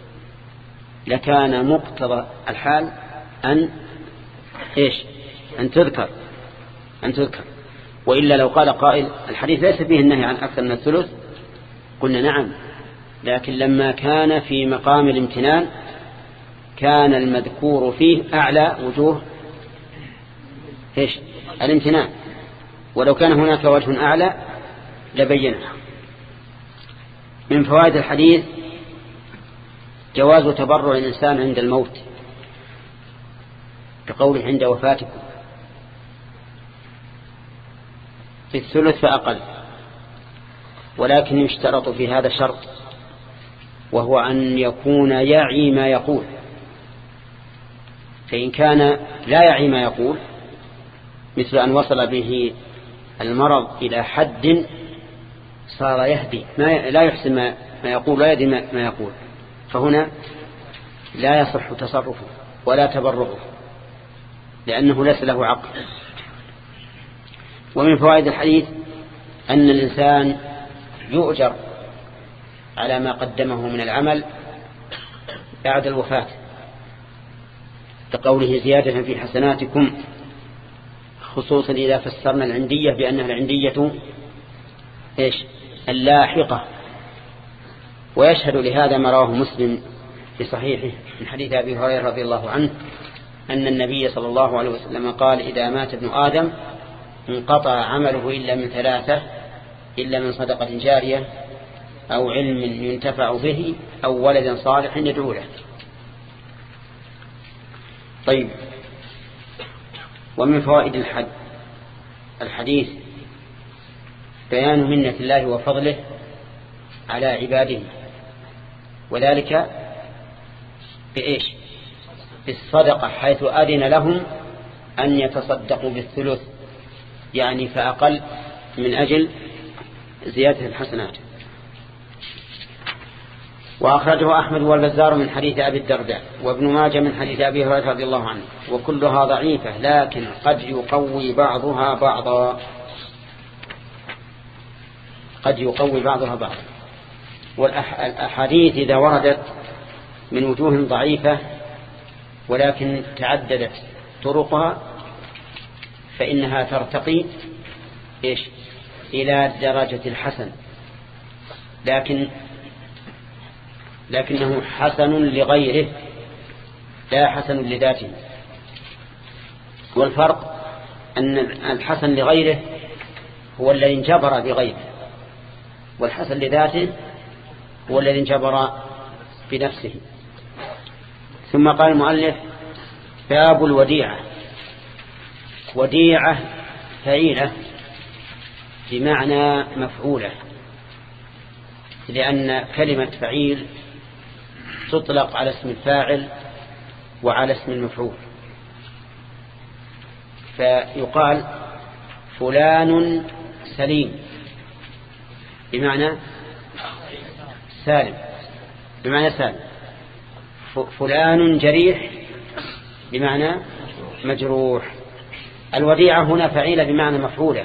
لكان مقتضى الحال أن إيش أن تذكر أن تذكر وإلا لو قال قائل الحديث ليس فيه النهي عن أكثر من الثلث قلنا نعم، لكن لما كان في مقام الامتنان كان المذكور فيه أعلى وجوه إيش الامتنان، ولو كان هناك وجه أعلى لبينه. من فوائد الحديث جواز تبرع الإنسان عند الموت كقوله عند وفاتكم في الثلث فأقل، ولكن يشترط في هذا شرط، وهو أن يكون يعي ما يقول. فإن كان لا يعي ما يقول مثل أن وصل به المرض إلى حد صار يهدي ما لا يحسن ما يقول لا يدري ما يقول، فهنا لا يصح تصرفه ولا تبرعه لأنه ليس له عقل. ومن فوائد الحديث أن الإنسان يؤجر على ما قدمه من العمل بعد الوفاة، كقوله زيادة في حسناتكم، خصوصا إذا فسرنا العندية بأنها العندية إيش اللاحقة. ويشهد لهذا ما رواه مسلم في صحيحه من حديث أبي هريرة رضي الله عنه أن النبي صلى الله عليه وسلم قال إذا مات ابن آدم انقطع عمله إلا من ثلاثة، إلا من صدقة جارية أو علم ينتفع به أو ولد صالح يدعو له. طيب، ومن فوائد الحد الحديث بيان منة الله وفضله على عباده، وذلك بإيش بالصدقة، حيث أذن لهم أن يتصدقوا بالثلث يعني فأقل من أجل زيادة الحسنات. وأخرجه أحمد والبزار من حديث أبي الدرداء وابن ماجه من حديث أبي هريرة رضي الله عنه، وكلها ضعيفة لكن قد يقوي بعضها بعضا قد يقوي بعضها بعضا. والأحاديث إذا وردت من وجوه ضعيفة ولكن تعددت طرقها فإنها ترتقي إيش إلى درجة الحسن، لكن لكنه حسن لغيره لا حسن لذاته. والفرق أن الحسن لغيره هو الذي انجبر بغيره، والحسن لذاته هو الذي انجبر بنفسه. ثم قال المؤلف باب الوديعة. وديعة فعيلة بمعنى مفعولة، لأن كلمة فعيل تطلق على اسم الفاعل وعلى اسم المفعول، فيقال فلان سليم بمعنى سالم بمعنى سالم، فلان جريح بمعنى مجروح. الوديعة هنا فعيلة بمعنى مفعولة،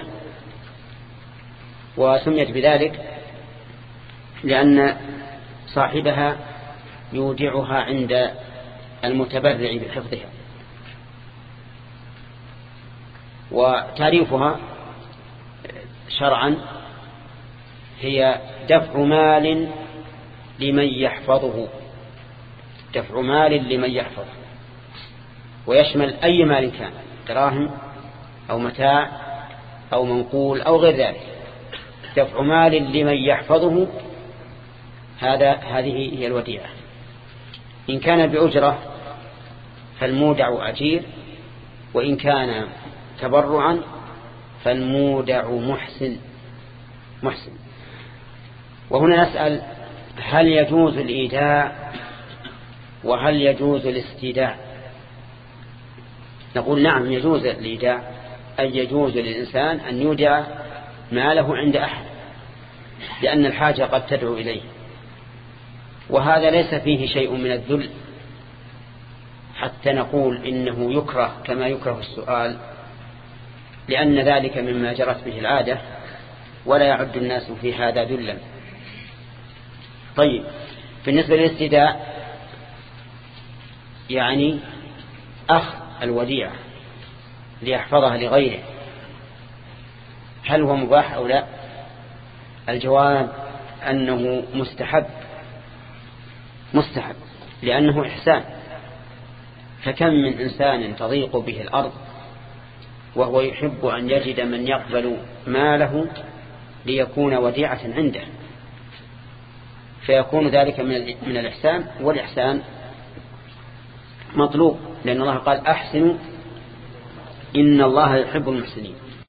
وسميت بذلك لأن صاحبها يودعها عند المتبرع بحفظها. وتعريفها شرعا هي دفع مال لمن يحفظه دفع مال لمن يحفظه ويشمل أي مال كان، دراهم أو متاع أو منقول أو غير ذلك. دفع مال لمن يحفظه هذا هذه هي الوديعة. إن كان بأجرة فالمودع أجير، وإن كان تبرعا فالمودع محسن محسن. وهنا نسأل هل يجوز الإيداع وهل يجوز الاستيداع؟ نقول نعم يجوز الإيداع، أي يجوز للإنسان أن يودع ماله عند أحد لأن الحاجة قد تدعو إليه، وهذا ليس فيه شيء من الذل حتى نقول إنه يكره كما يكره السؤال، لأن ذلك مما جرت به العادة ولا يعد الناس في هذا ذلا. طيب، بالنسبة للاستداء يعني أخذ الوديعة ليحفظها لغيره، هل هو مباح أو لا؟ الجواب أنه مستحب مستحب لأنه إحسان. فكم من إنسان تضيق به الأرض وهو يحب أن يجد من يقبل ماله ليكون وديعة عنده، فيكون ذلك من الإحسان، والإحسان مطلوب، لأن الله قال أحسنوا إن الله يحب المحسنين.